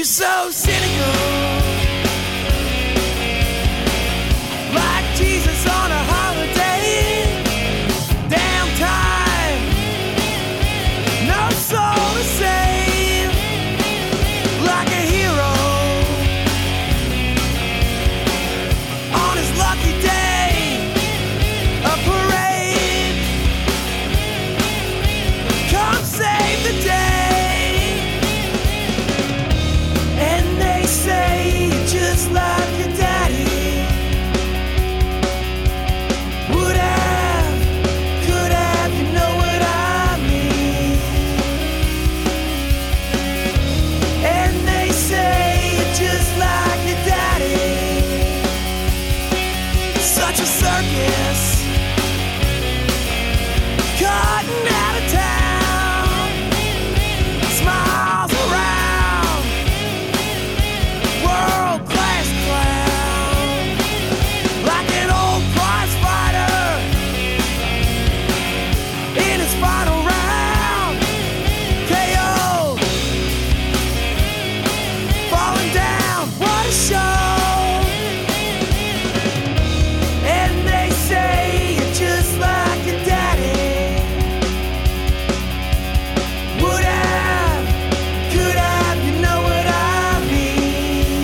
You're so cynical, like Jesus on a holiday. Damn time, no soul to save, like a hero on his lucky day. A parade, come save the day. And they say you're just like your daddy. Would have, could have, you know what I mean. And they say you're just like your daddy. Such a circus, cutting out of town, smiles around, world-class clown, like an old prize fighter in his final round. K O, falling down, what a show. And they say you're just like your daddy. Would have, could have, you know what I mean.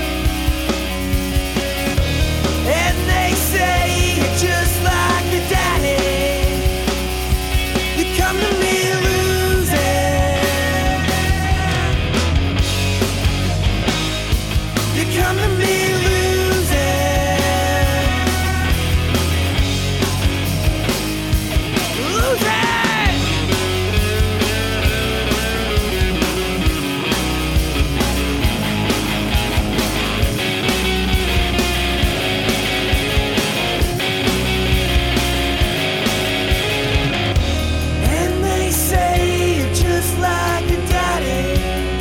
And they say you're just like your daddy. You come to me losing. You come to me losing. Losing. And they say you're just like your daddy.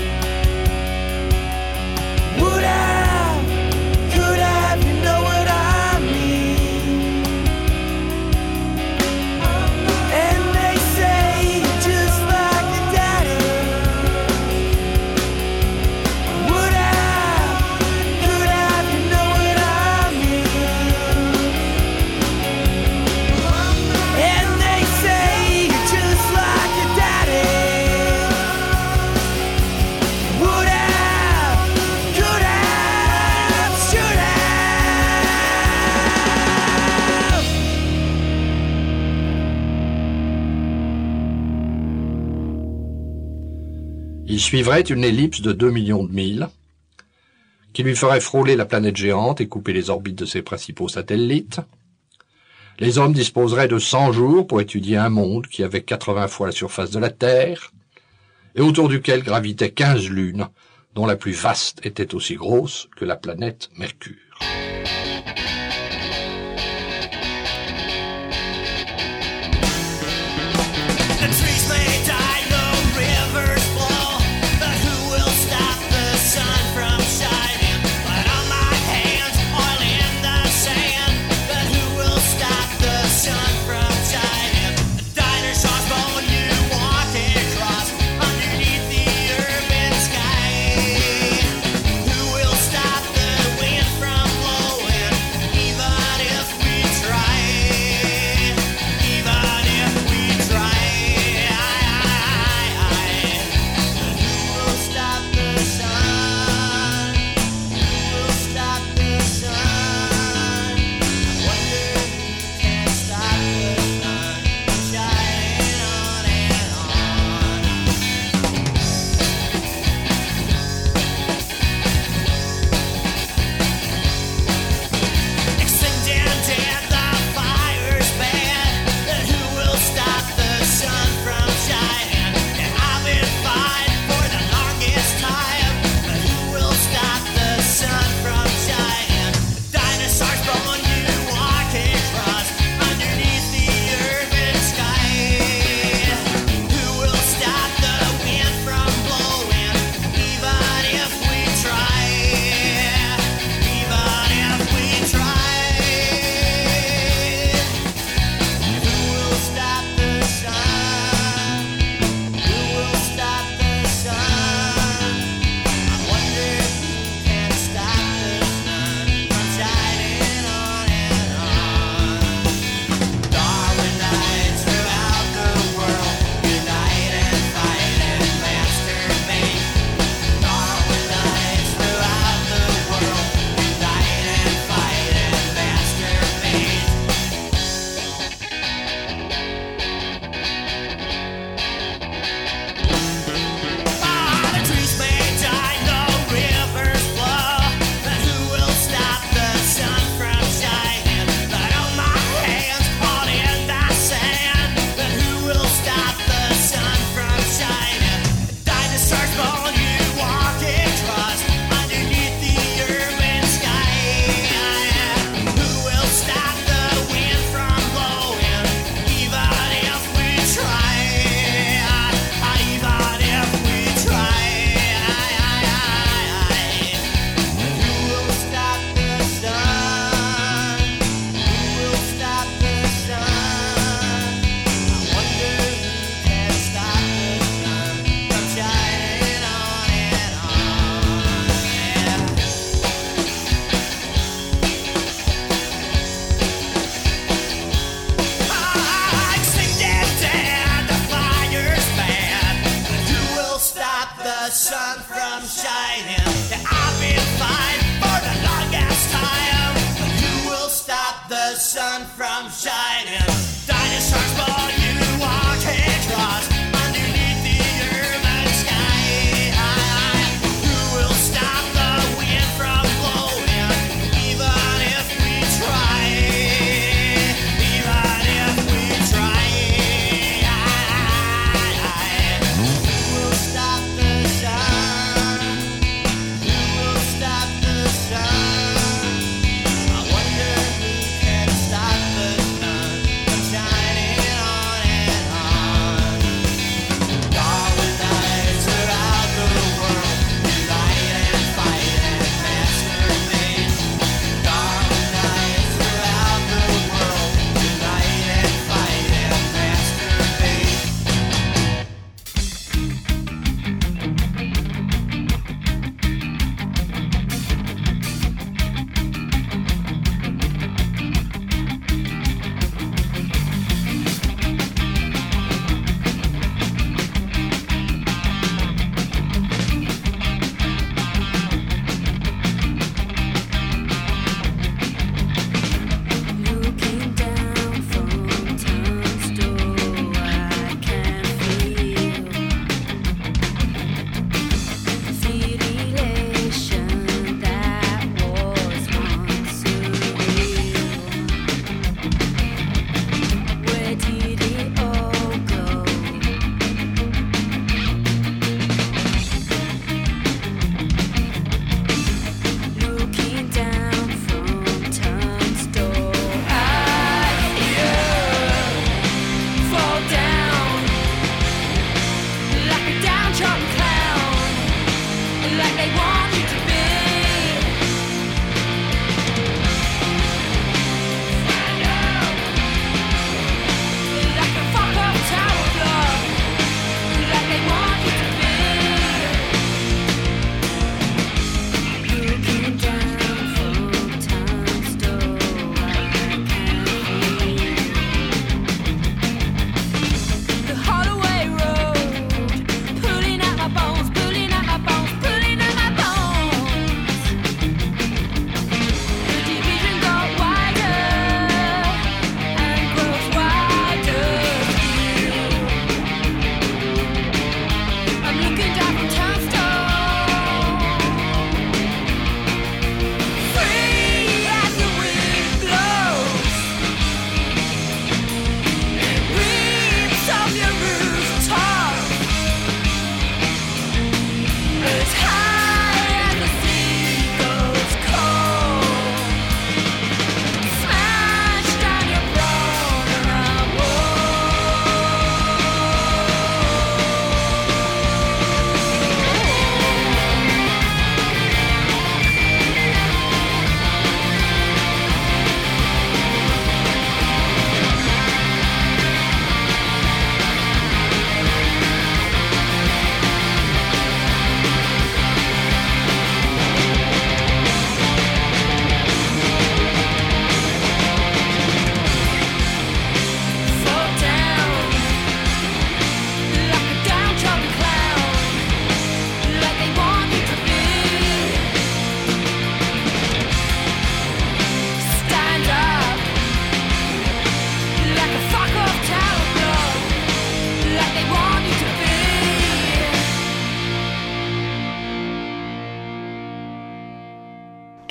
Would have, could have, you know what I mean. And they say you're just like your daddy. Would have, could have, you know what I mean. And they say you're just like your daddy. Would have, could have, should have. Il suivrait une ellipse de deux millions de milles, qui lui ferait frôler la planète géante et couper les orbites de ses principaux satellites. Les hommes disposeraient de cent jours pour étudier un monde qui avait quatre-vingts fois la surface de la Terre, et autour duquel gravitaient quinze lunes, dont la plus vaste était aussi grosse que la planète Mercure. The trees may die, the rivers flow, but who will stop the sun from shining? Blood on my hands, oil in the sand, but who will stop the sun from shining? A dinosaur's bone you walk across underneath the urban sky. Who will stop the wind from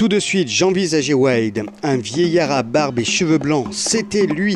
Tout de suite, j'envisageais Wade, un vieillard à barbe et cheveux blancs, c'était lui.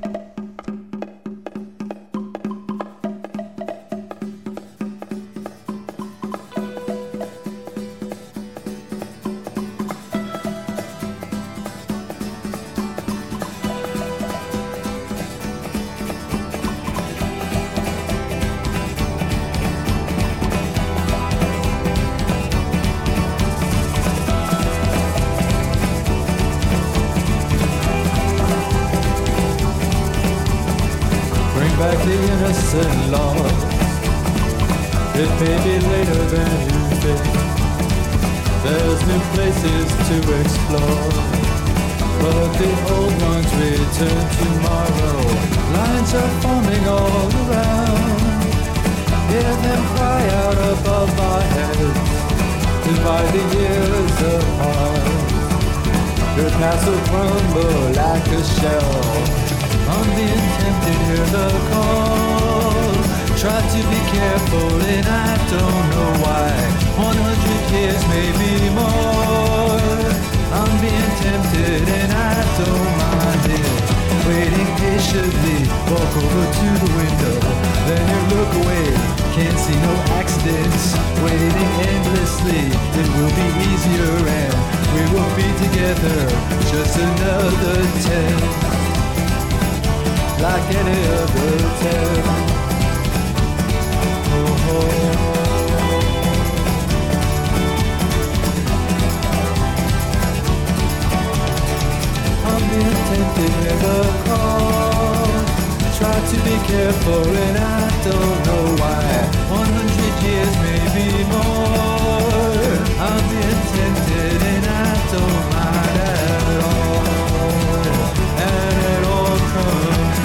back the innocent lost. It may be later than you think. There's new places to explore, but the old ones return tomorrow. Lines are forming all around. Hear them cry out above our heads, divide the years apart. Your castle crumble like a shell. I'm being tempted, hear the call. Try to be careful and I don't know why. One hundred years, maybe more. I'm being tempted and I don't mind it. Waiting patiently, walk over to the window. Then you look away, can't see no accidents. Waiting endlessly, it will be easier and we will be together. Just another ten. Like any other tale. Oh, oh. I'm being tempted with a call. Try to be careful and I don't know why. One hundred years, maybe more. I'm being tempted and I don't mind at all. And it all comes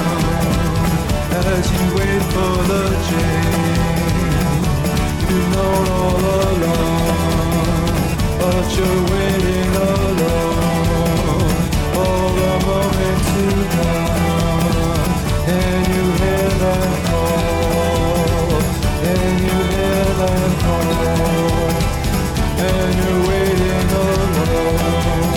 as you wait for the change. You've known all along, but you're waiting alone. All the moments to come, and you hear them call, and you hear them call, and you're waiting alone.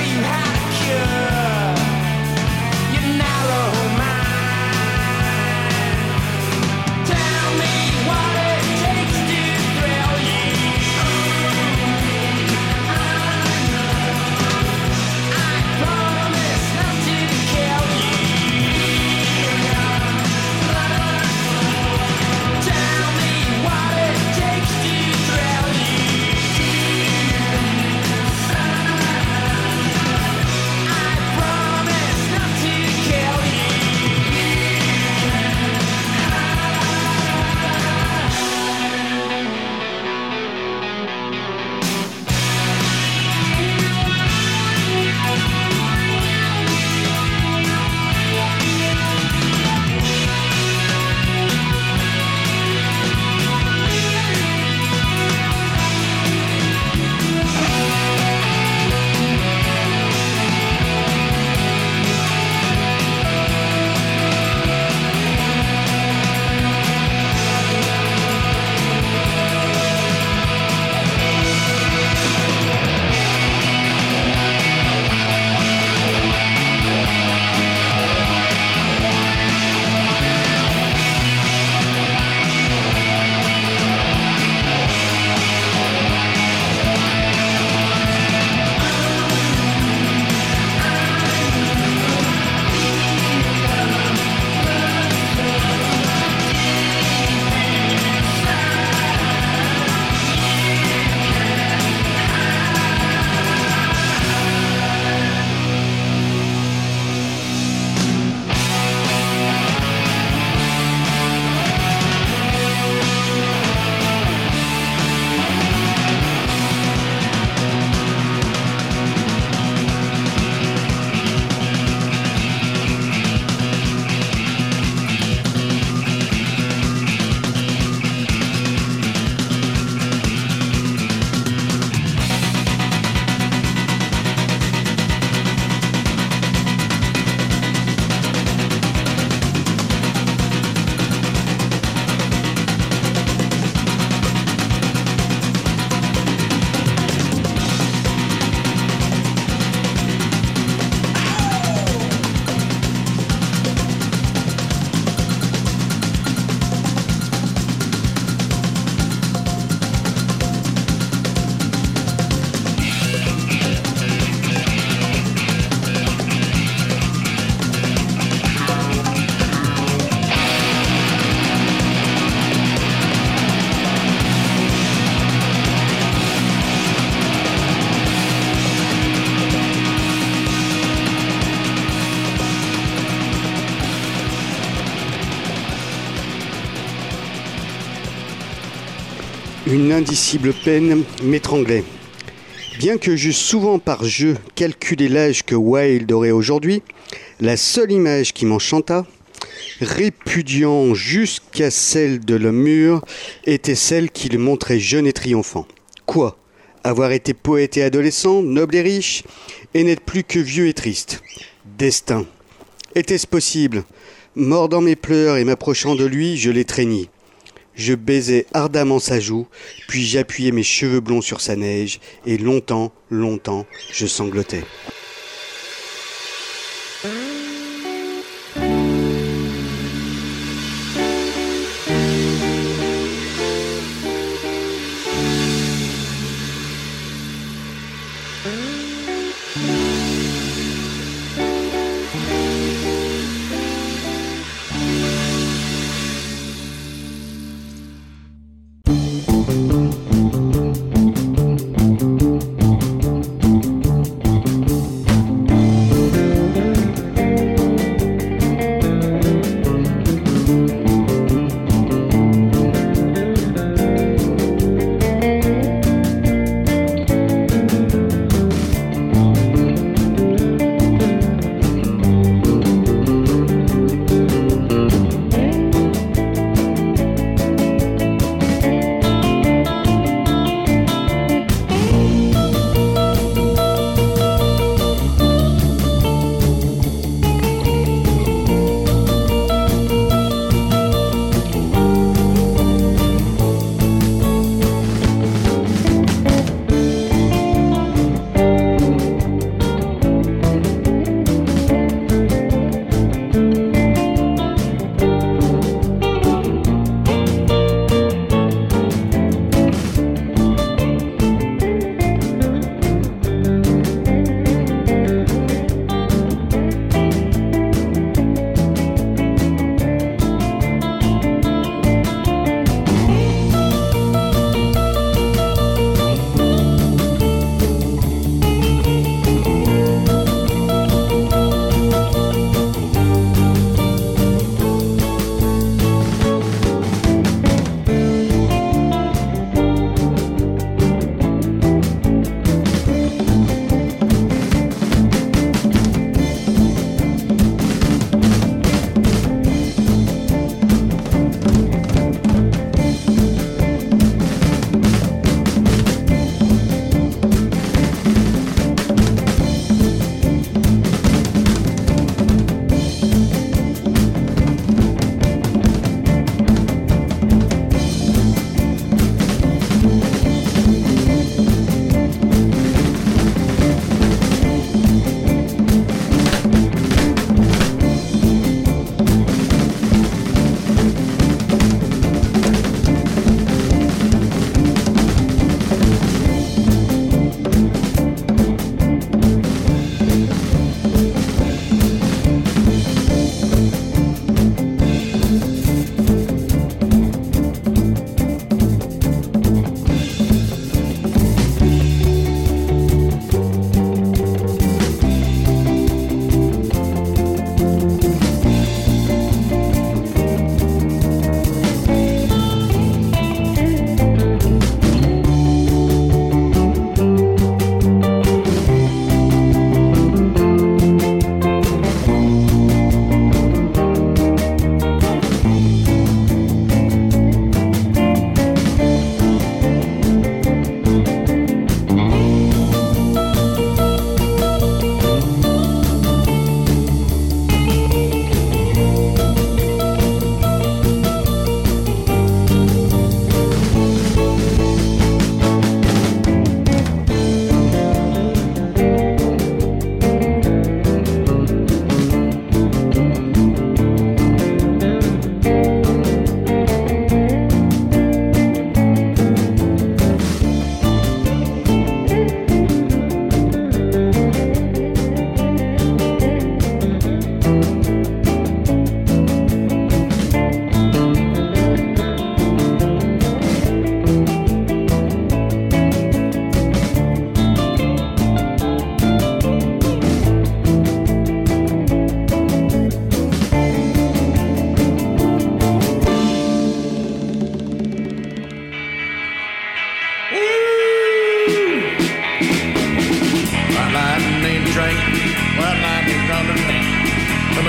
you how to cure your narrow mind. Tell me what it takes to thrill you. I promise not to kill you. Tell me what it takes to thrill you. Une indicible peine m'étranglait. Bien que j'eusse souvent par jeu calculé l'âge que Wilde aurait aujourd'hui, la seule image qui m'enchanta, répudiant jusqu'à celle de l'homme mûr, était celle qui le montrait jeune et triomphant. Quoi ? Avoir été poète et adolescent, noble et riche, et n'être plus que vieux et triste. Destin. Était-ce possible ? Mordant mes pleurs et m'approchant de lui, je l'étreignis. Je baisais ardemment sa joue, puis j'appuyais mes cheveux blonds sur sa neige, et longtemps, longtemps, je sanglotais.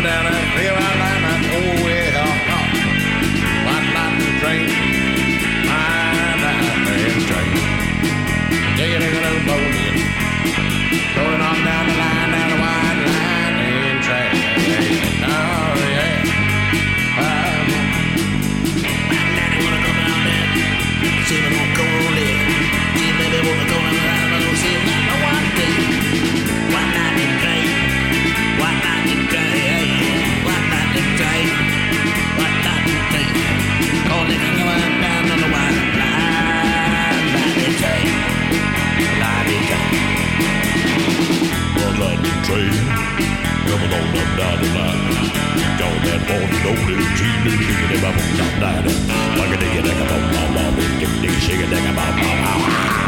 down that real line, I go with a white lightning train. White lightning train. Digging in a little boat in. Going on down the line, down the white lightning train. Oh, yeah. Um, Daddy wanna go down there. See me gonna go on there. See baby wanna go down there. I'm gonna see him down one day. White lightning train. White lightning train. White lightning train. White lightning train. Oh, they can go down on the white lightning train. Lightning train. White lightning train. Coming on up down the line. Down that morning, don't live, cheese, little diggy, diggy, bum, down, down, down. Like a diggy, diggy, bum, bum, bum, diggy, diggy, shake a diggy, bum, bum, bum.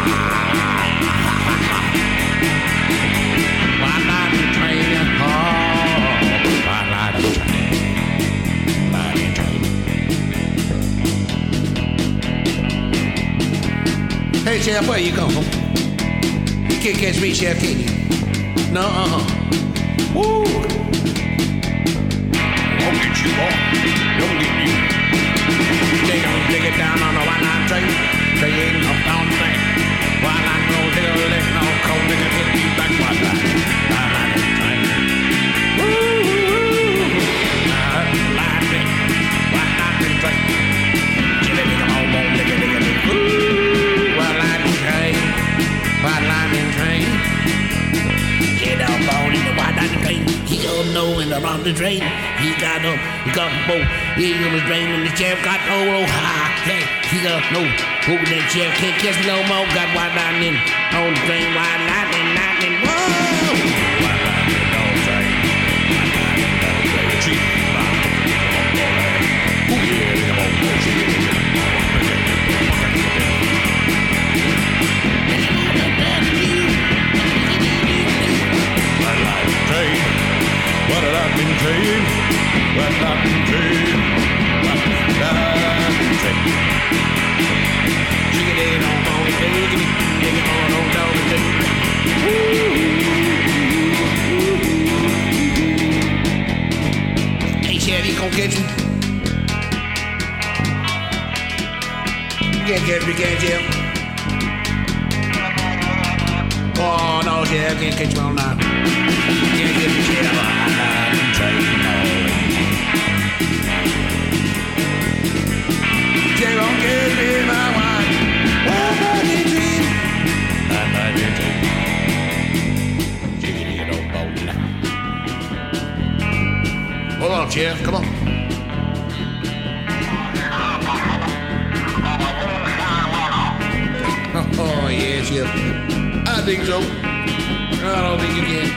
White lightning train, oh, white lightning train, lightning train. Hey, Chef, where you come from? You can't catch me, Chef, can you? No, uh-huh. Woo! Don't get you off. Don't get you. They don't dig it down on the white line train. They ain't up down the train. White line roll, they don't let no cold nigga hit you back white line. White line train. Woo! White line train. White line train. Jimmy nigga, home on nigga, nigga, nigga. Woo! White line train. White line train. Get up on in the white line train. He don't know in the round the drain. He got up, he got the boat. He on the drain and the sheriff got oh oh ha. Hey, he got no. Who that sheriff can't catch me no more. Got white lightning on the drain. White lightning, lightning. Whoa! White lightning on the drain. White lightning on the drain. Cheap. Ooh yeah, come on, boy. She get it. White lightning train. What a lightning train, what a lightning train, what a lightning train. Jiggy day on on the day, jiggy on on down the day. Hey, Chef, you gon' catch me? You can't catch me, can't you? Oh, no, Chef, can't catch me all night. Can't get me, Chef. Hold on, Chef. Come on. Oh, yeah, Chef. I think so. I don't think you can.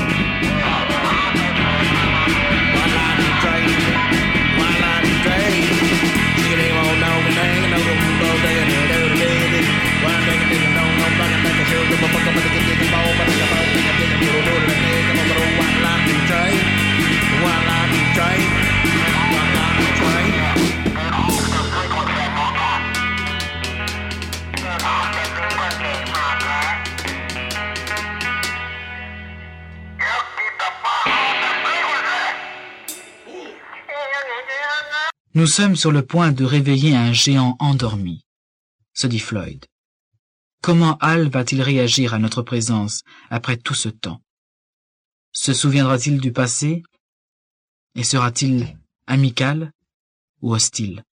White lightning train. White lightning train. Chicken ain't all down the thing. And I'm going to go there and do the day. One day, I think I don't know. Back and back and show them a fuck up and get the ball. But I'm about to get the little door to the day. Come on, little white lightning train. White lightning train. White lightning train. Nous sommes sur le point de réveiller un géant endormi, se dit Floyd. Comment Hal va-t-il réagir à notre présence après tout ce temps? Se souviendra-t-il du passé? Et sera-t-il amical ou hostile?